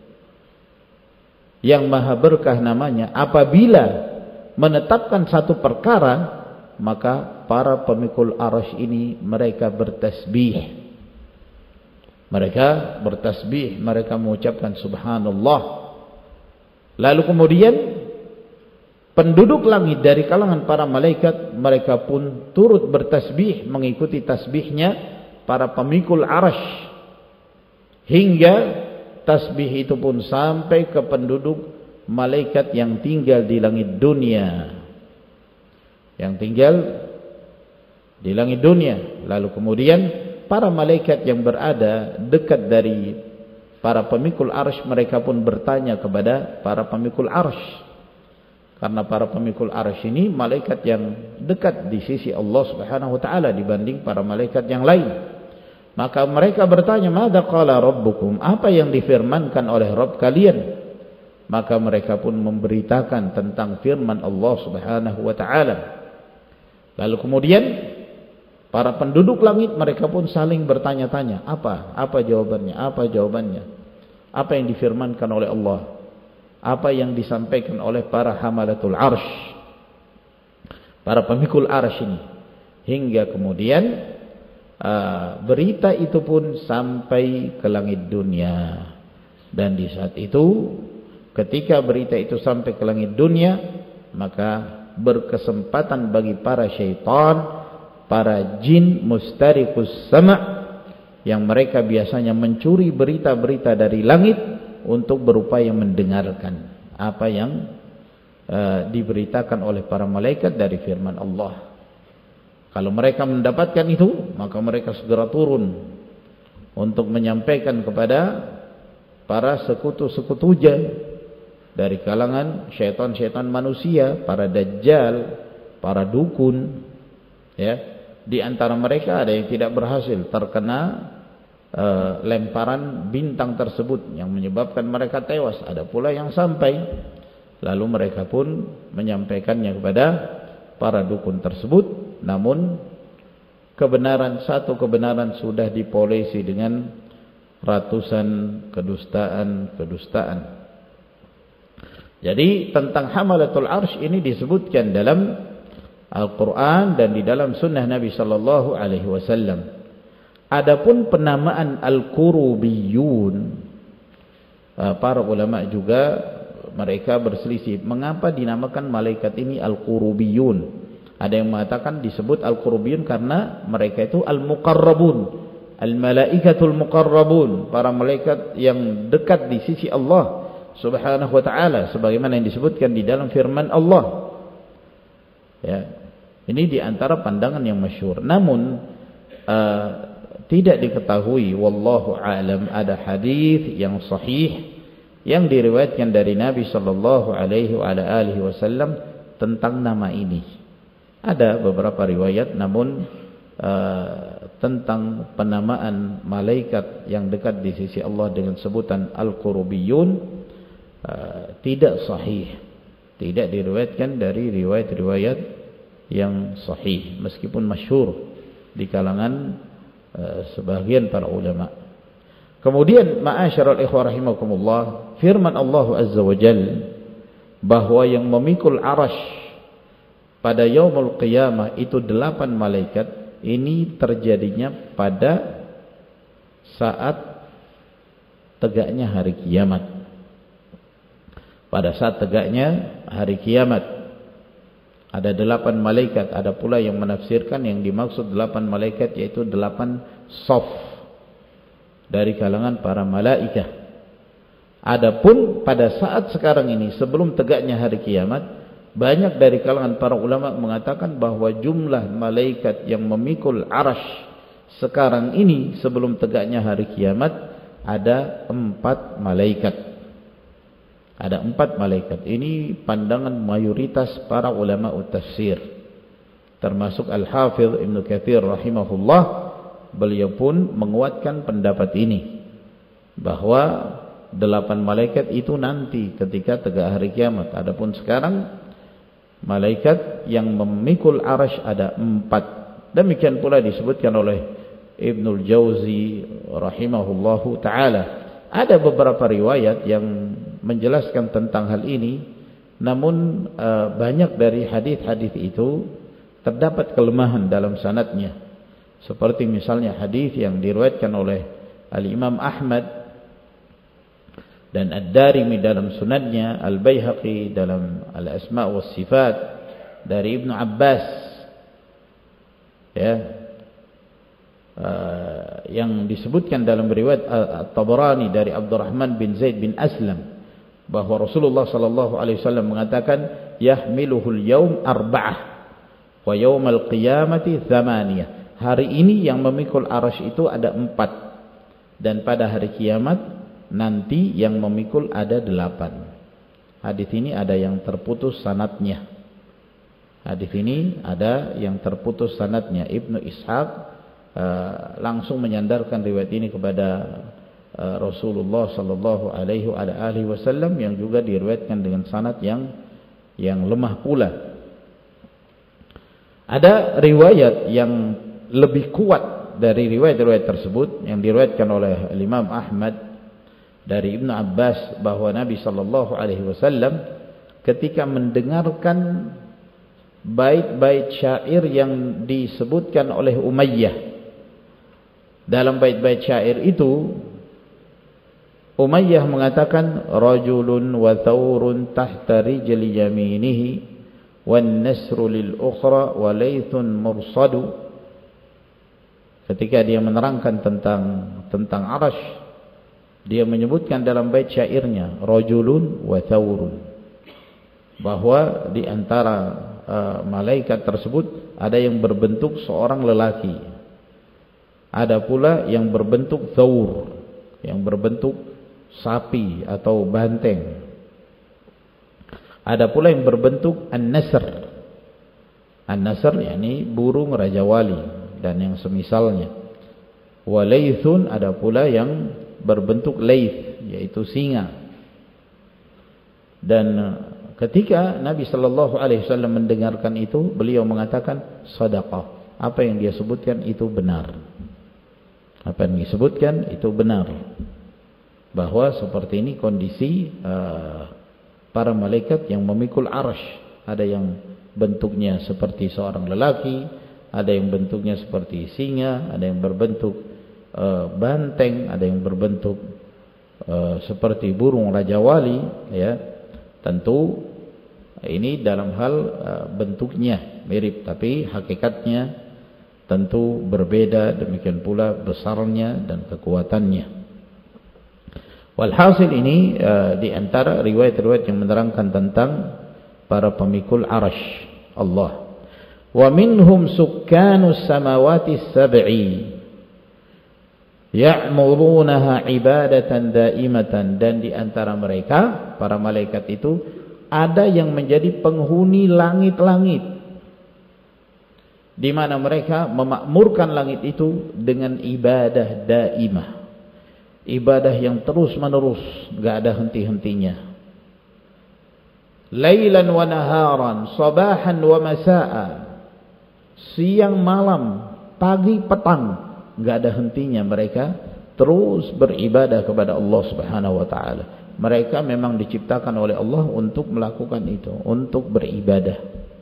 Speaker 1: yang maha berkah namanya, apabila menetapkan satu perkara, maka para pemikul arasy ini mereka bertasbih. Mereka bertasbih, mereka mengucapkan subhanallah. Lalu kemudian penduduk langit dari kalangan para malaikat, mereka pun turut bertasbih mengikuti tasbihnya para pemikul arasy, hingga tasbih itu pun sampai ke penduduk malaikat yang tinggal di langit dunia, yang tinggal di langit dunia. Lalu kemudian para malaikat yang berada dekat dari para pemikul arsy, mereka pun bertanya kepada para pemikul arsy, karena para pemikul arsy ini malaikat yang dekat di sisi Allah Subhanahu wa taala dibanding para malaikat yang lain. Maka mereka bertanya, "Madza qala rabbukum?" Apa yang difirmankan oleh Rabb kalian? Maka mereka pun memberitakan tentang firman Allah Subhanahu wa taala. Lalu kemudian para penduduk langit mereka pun saling bertanya-tanya, apa? Apa jawabannya? Apa jawabannya? Apa yang difirmankan oleh Allah? apa yang disampaikan oleh para hamalatul arsh, para pemikul arsh ini, hingga kemudian uh, berita itu pun sampai ke langit dunia. Dan di saat itu, ketika berita itu sampai ke langit dunia, maka berkesempatan bagi para syaitan, para jin mustariqus sama' yang mereka biasanya mencuri berita-berita dari langit untuk berupaya mendengarkan apa yang uh, diberitakan oleh para malaikat dari firman Allah. Kalau mereka mendapatkan itu, maka mereka segera turun untuk menyampaikan kepada para sekutu-sekutunya dari kalangan syaitan-syaitan manusia, para dajjal, para dukun, ya. Di antara mereka ada yang tidak berhasil terkena uh, lemparan bintang tersebut yang menyebabkan mereka tewas. Ada pula yang sampai, lalu mereka pun menyampaikannya kepada para dukun tersebut. Namun kebenaran, satu kebenaran sudah dipolisi dengan ratusan kedustaan-kedustaan. Jadi tentang hamalatul arsh ini disebutkan dalam Al-Quran dan di dalam sunnah Nabi sallallahu alaihi wasallam. Adapun penamaan Al-Qurubiyun, para ulama juga mereka berselisih mengapa dinamakan malaikat ini Al-Qurubiyun. Ada yang mengatakan disebut Al-Qurubiyun karena mereka itu Al-Muqarrabun, Al-Malaikatul Muqarrabun, para malaikat yang dekat di sisi Allah Subhanahu wa taala, sebagaimana yang disebutkan di dalam firman Allah. Ya. Ini di antara pandangan yang masyhur. Namun uh, tidak diketahui, wallahu a'lam, ada hadis yang sahih yang diriwayatkan dari Nabi sallallahu alaihi wasallam tentang nama ini. Ada beberapa riwayat, namun uh, tentang penamaan malaikat yang dekat di sisi Allah dengan sebutan Al-Qurubiyun uh, tidak sahih. Tidak diriwayatkan dari riwayat-riwayat yang sahih, meskipun masyhur di kalangan uh, sebagian para ulama. Kemudian ma'asyiral ikhwah rahimakumullah, firman Allah azza wa jalla bahwa yang memikul arasy pada yaumul qiyamah itu delapan malaikat, ini terjadinya pada saat tegaknya hari kiamat. Pada saat tegaknya hari kiamat ada delapan malaikat. Ada pula yang menafsirkan yang dimaksud delapan malaikat yaitu delapan saf dari kalangan para malaikat. Adapun pada saat sekarang ini sebelum tegaknya hari kiamat, banyak dari kalangan para ulama mengatakan bahwa jumlah malaikat yang memikul arasy sekarang ini sebelum tegaknya hari kiamat ada empat malaikat. Ada empat malaikat. Ini pandangan mayoritas para ulama tafsir, termasuk Al-Hafidh Ibn Katsir rahimahullah. Beliau pun menguatkan pendapat ini, bahwa delapan malaikat itu nanti ketika tegak hari kiamat. Adapun sekarang malaikat yang memikul arasy ada empat. Demikian pula disebutkan oleh Ibnul Jauzi rahimahullahu ta'ala. Ada beberapa riwayat yang menjelaskan tentang hal ini, namun uh, banyak dari hadis-hadis itu terdapat kelemahan dalam sanadnya. Seperti misalnya hadis yang diriwayatkan oleh Al-Imam Ahmad dan Ad-Darimi dalam sunadnya, Al-Baihaqi dalam Al-Asma' wa Sifat dari Ibnu Abbas, ya, uh, yang disebutkan dalam riwayat At-Tabarani dari Abdurrahman bin Zaid bin Aslam, bahwa Rasulullah sallallahu alaihi wasallam mengatakan yahmiluhul yaum arba'ah wa yaumal qiyamati thamaniyah. Hari ini yang memikul arasy itu ada empat, dan pada hari kiamat nanti yang memikul ada delapan. Hadis ini ada yang terputus sanadnya. Hadis ini ada yang terputus sanadnya. Ibnu Ishaq uh, langsung menyandarkan riwayat ini kepada uh, Rasulullah sallallahu alaihi wasallam, yang juga diriwayatkan dengan sanad yang yang lemah pula. Ada riwayat yang lebih kuat dari riwayat-riwayat tersebut yang diriwayatkan oleh Imam Ahmad dari Ibnu Abbas bahwa Nabi sallallahu alaihi wasallam ketika mendengarkan bait-bait syair yang disebutkan oleh Umayyah, dalam bait-bait syair itu Umayyah mengatakan rajulun wa thawrun tahta rijli yaminihi wan nasru lil ukhra wa laythun mursadu. Ketika dia menerangkan tentang tentang Arash, dia menyebutkan dalam bait syairnya rajulun wa thawrun, bahwa di antara uh, malaikat tersebut ada yang berbentuk seorang lelaki, ada pula yang berbentuk thawr, yang berbentuk sapi atau banteng, ada pula yang berbentuk an-nasr. An-nasr yakni burung raja wali dan yang semisalnya. Walaythun, ada pula yang berbentuk layth, yaitu singa. Dan ketika Nabi sallallahu alaihi wasallam mendengarkan itu, beliau mengatakan sadaqah. Apa yang dia sebutkan itu benar. Apa yang disebutkan itu benar. Bahwa seperti ini kondisi uh, para malaikat yang memikul Arsy. Ada yang bentuknya seperti seorang lelaki, ada yang bentuknya seperti singa, ada yang berbentuk uh, banteng, ada yang berbentuk uh, seperti burung raja wali, ya. Tentu ini dalam hal uh, bentuknya mirip, tapi hakikatnya tentu berbeda, demikian pula besarnya dan kekuatannya. Walhasil ini uh, di antara riwayat-riwayat yang menerangkan tentang para pemikul Arsy Allah. Wa minhum sukkanus samawati sab'i ya'murunaha ibadatan daimatan, dan di antara mereka para malaikat itu ada yang menjadi penghuni langit-langit, di mana mereka memakmurkan langit itu dengan ibadah daimah, ibadah yang terus menerus, enggak ada henti-hentinya. Lailan wa naharan, sabahan wa masaa, siang malam, pagi petang, enggak ada hentinya mereka terus beribadah kepada Allah Subhanahu wa taala. Mereka memang diciptakan oleh Allah untuk melakukan itu, untuk beribadah.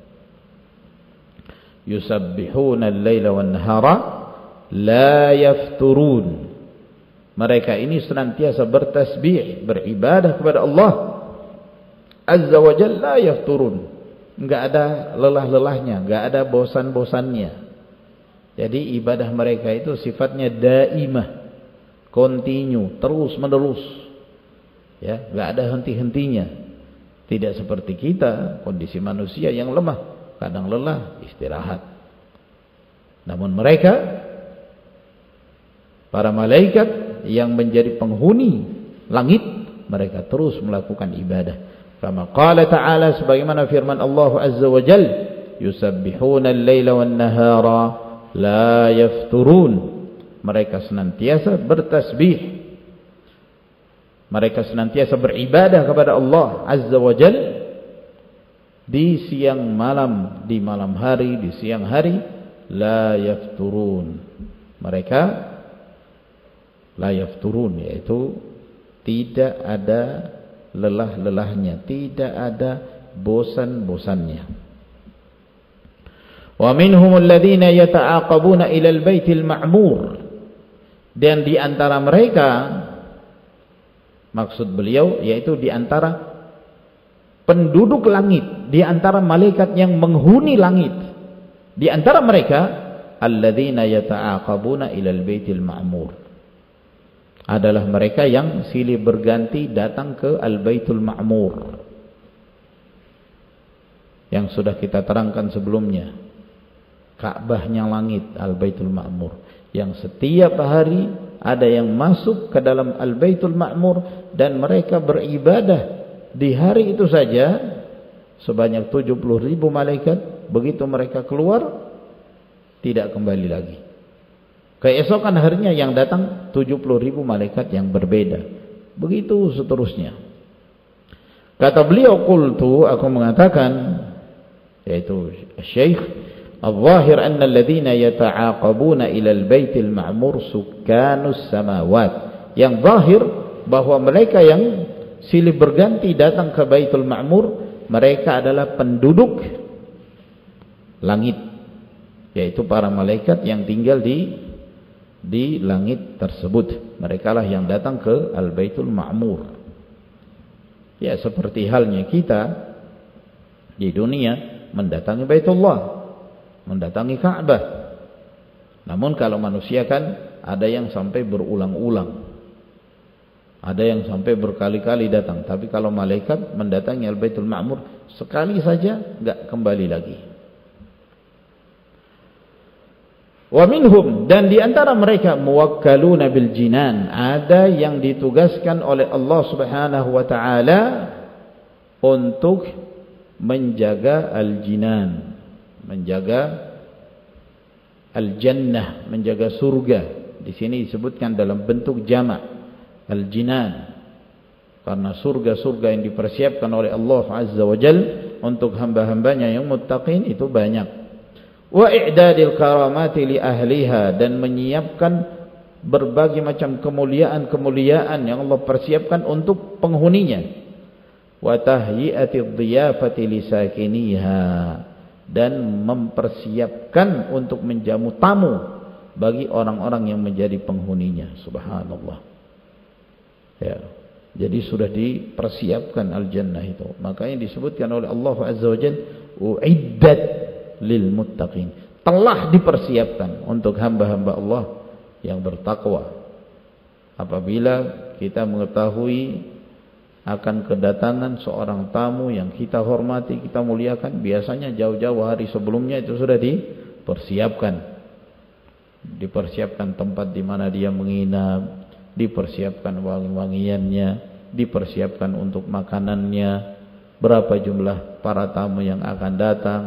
Speaker 1: Yusabbihuna al-laila wan-nahara la yafturun. Mereka ini senantiasa bertasbih, beribadah kepada Allah Azza wa Jalla, la yafturun. Enggak ada lelah-lelahnya, enggak ada bosan-bosannya. Jadi ibadah mereka itu sifatnya daimah, kontinu, terus menerus. Ya, enggak ada henti-hentinya. Tidak seperti kita, kondisi manusia yang lemah, kadang lelah, istirahat. Namun mereka, para malaikat yang menjadi penghuni langit, mereka terus melakukan ibadah. Kama qala ta'ala, sebagaimana firman Allah Azza wa Jalla, yusabbihuna al-laila wan-nahara la yafturun. Mereka senantiasa bertasbih, mereka senantiasa beribadah kepada Allah Azza wa Jalla di siang malam, di malam hari, di siang hari. La yafturun, mereka la yafturun, yaitu tidak ada lelah-lelahnya, tidak ada bosan-bosannya. Wa minhum alladhina yata'aqabuna ila al-baitil ma'mur, dan di antara mereka, maksud beliau yaitu di antara penduduk langit, di antara malaikat yang menghuni langit, di antara mereka alladzina yata'aqabuna ila al-baitil ma'mur, adalah mereka yang silih berganti datang ke Al-Baitul Ma'mur, yang sudah kita terangkan sebelumnya. Ka'bahnya langit, Al-Baitul Ma'mur, yang setiap hari ada yang masuk ke dalam Al-Baitul Ma'mur, dan mereka beribadah di hari itu saja sebanyak tujuh puluh ribu malaikat. Begitu mereka keluar, tidak kembali lagi. Keesokan harinya yang datang tujuh puluh ribu malaikat yang berbeda. Begitu seterusnya. Kata beliau, qultu, aku mengatakan, yaitu Syekh, al-zahir anna alladhina yata'aqabuna ila al-baitil ma'mur sukkanus samawat. Yang zahir bahwa mereka yang silih berganti datang ke Baitul Ma'mur, mereka adalah penduduk langit, yaitu para malaikat yang tinggal di di langit tersebut. Mereka lah yang datang ke Al-Baitul Ma'mur. Ya, seperti halnya kita di dunia mendatangi Baitullah, mendatangi Ka'bah. Namun kalau manusia kan ada yang sampai berulang-ulang, ada yang sampai berkali-kali datang. Tapi kalau malaikat mendatangi Al-Baitul Ma'mur sekali saja, enggak kembali lagi. Wa minhum, dan di antara mereka muwakkaluna bil jinan, ada yang ditugaskan oleh Allah Subhanahu wa taala untuk menjaga al-jinan, menjaga al-jannah, menjaga surga. Di sini disebutkan dalam bentuk jamak al-jinan, karena surga-surga yang dipersiapkan oleh Allah Azza wa Jal untuk hamba-hambanya yang muttaqin itu banyak. Wa i'dadil karamati li ahliha, dan menyiapkan berbagai macam kemuliaan-kemuliaan yang Allah persiapkan untuk penghuninya. Wa tahyi'atid dhiyafati li sakiniha, dan mempersiapkan untuk menjamu tamu bagi orang-orang yang menjadi penghuninya. Subhanallah. Ya, jadi sudah dipersiapkan al-jannah itu. Makanya disebutkan oleh Allah Azza wa Jalla, uiddat lil muttaqin, telah dipersiapkan untuk hamba-hamba Allah yang bertakwa. Apabila kita mengetahui akan kedatangan seorang tamu yang kita hormati, kita muliakan, biasanya jauh-jauh hari sebelumnya itu sudah dipersiapkan. Dipersiapkan tempat di mana dia menginap, dipersiapkan wangi-wangiannya, dipersiapkan untuk makanannya, berapa jumlah para tamu yang akan datang,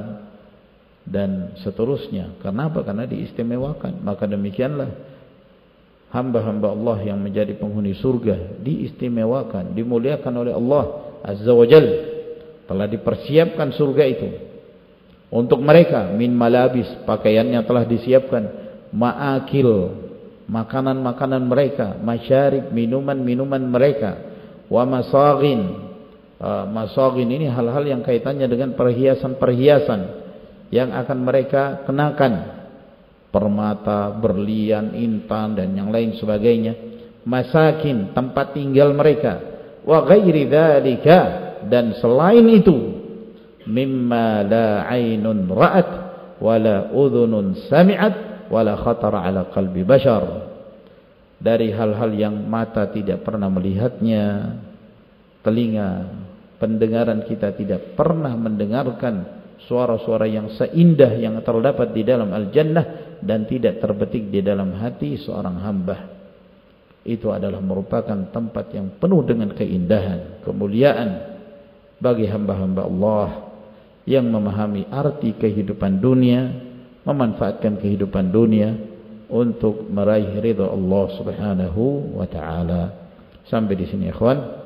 Speaker 1: dan seterusnya. Kenapa? Karena diistimewakan. Maka demikianlah hamba-hamba Allah yang menjadi penghuni surga diistimewakan, dimuliakan oleh Allah Azza wa Jal. Telah dipersiapkan surga itu untuk mereka. Min malabis, pakaiannya telah disiapkan. Ma'akil, makanan-makanan mereka. Masyarib, minuman-minuman mereka. Wa masaghin, uh, masaghin ini hal-hal yang kaitannya dengan perhiasan-perhiasan yang akan mereka kenakan, permata, berlian, intan, dan yang lain sebagainya. Masakin, tempat tinggal mereka. Wa ghairi dzalika, dan selain itu, mimma la ainun ra'at wala udhunun sami'at wala khatara ala qalbi bashar, dari hal-hal yang mata tidak pernah melihatnya, telinga pendengaran kita tidak pernah mendengarkan suara-suara yang seindah yang terdapat di dalam al-jannah, dan tidak terbetik di dalam hati seorang hamba. Itu adalah merupakan tempat yang penuh dengan keindahan, kemuliaan bagi hamba-hamba Allah yang memahami arti kehidupan dunia, memanfaatkan kehidupan dunia untuk meraih ridha Allah Subhanahu wa taala. Sampai di sini ikhwan.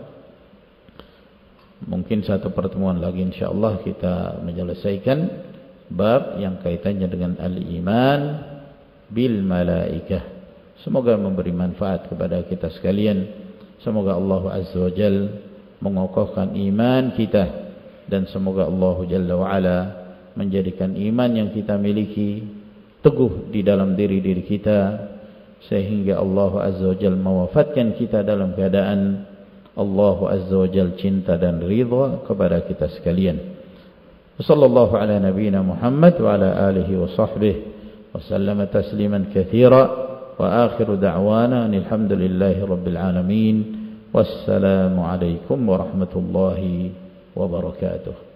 Speaker 1: Mungkin satu pertemuan lagi insyaallah kita menyelesaikan bab yang kaitannya dengan al-iman bil malaikah. Semoga memberi manfaat kepada kita sekalian. Semoga Allah Azza wa Jalla mengokohkan iman kita, dan semoga Allah Jalla wa Ala menjadikan iman yang kita miliki teguh di dalam diri-diri kita, sehingga Allah Azza wa Jalla mewafatkan kita dalam keadaan Allah Azza wa Jalla cinta dan ridha kepada kita sekalian. Sallallahu ala nabiyyina Muhammad wa ala alihi wa sahbihi wa sallama tasliman katsira, wa akhiru da'wana alhamdulillahi rabbil alamin. Wassalamu alaikum warahmatullahi wabarakatuh.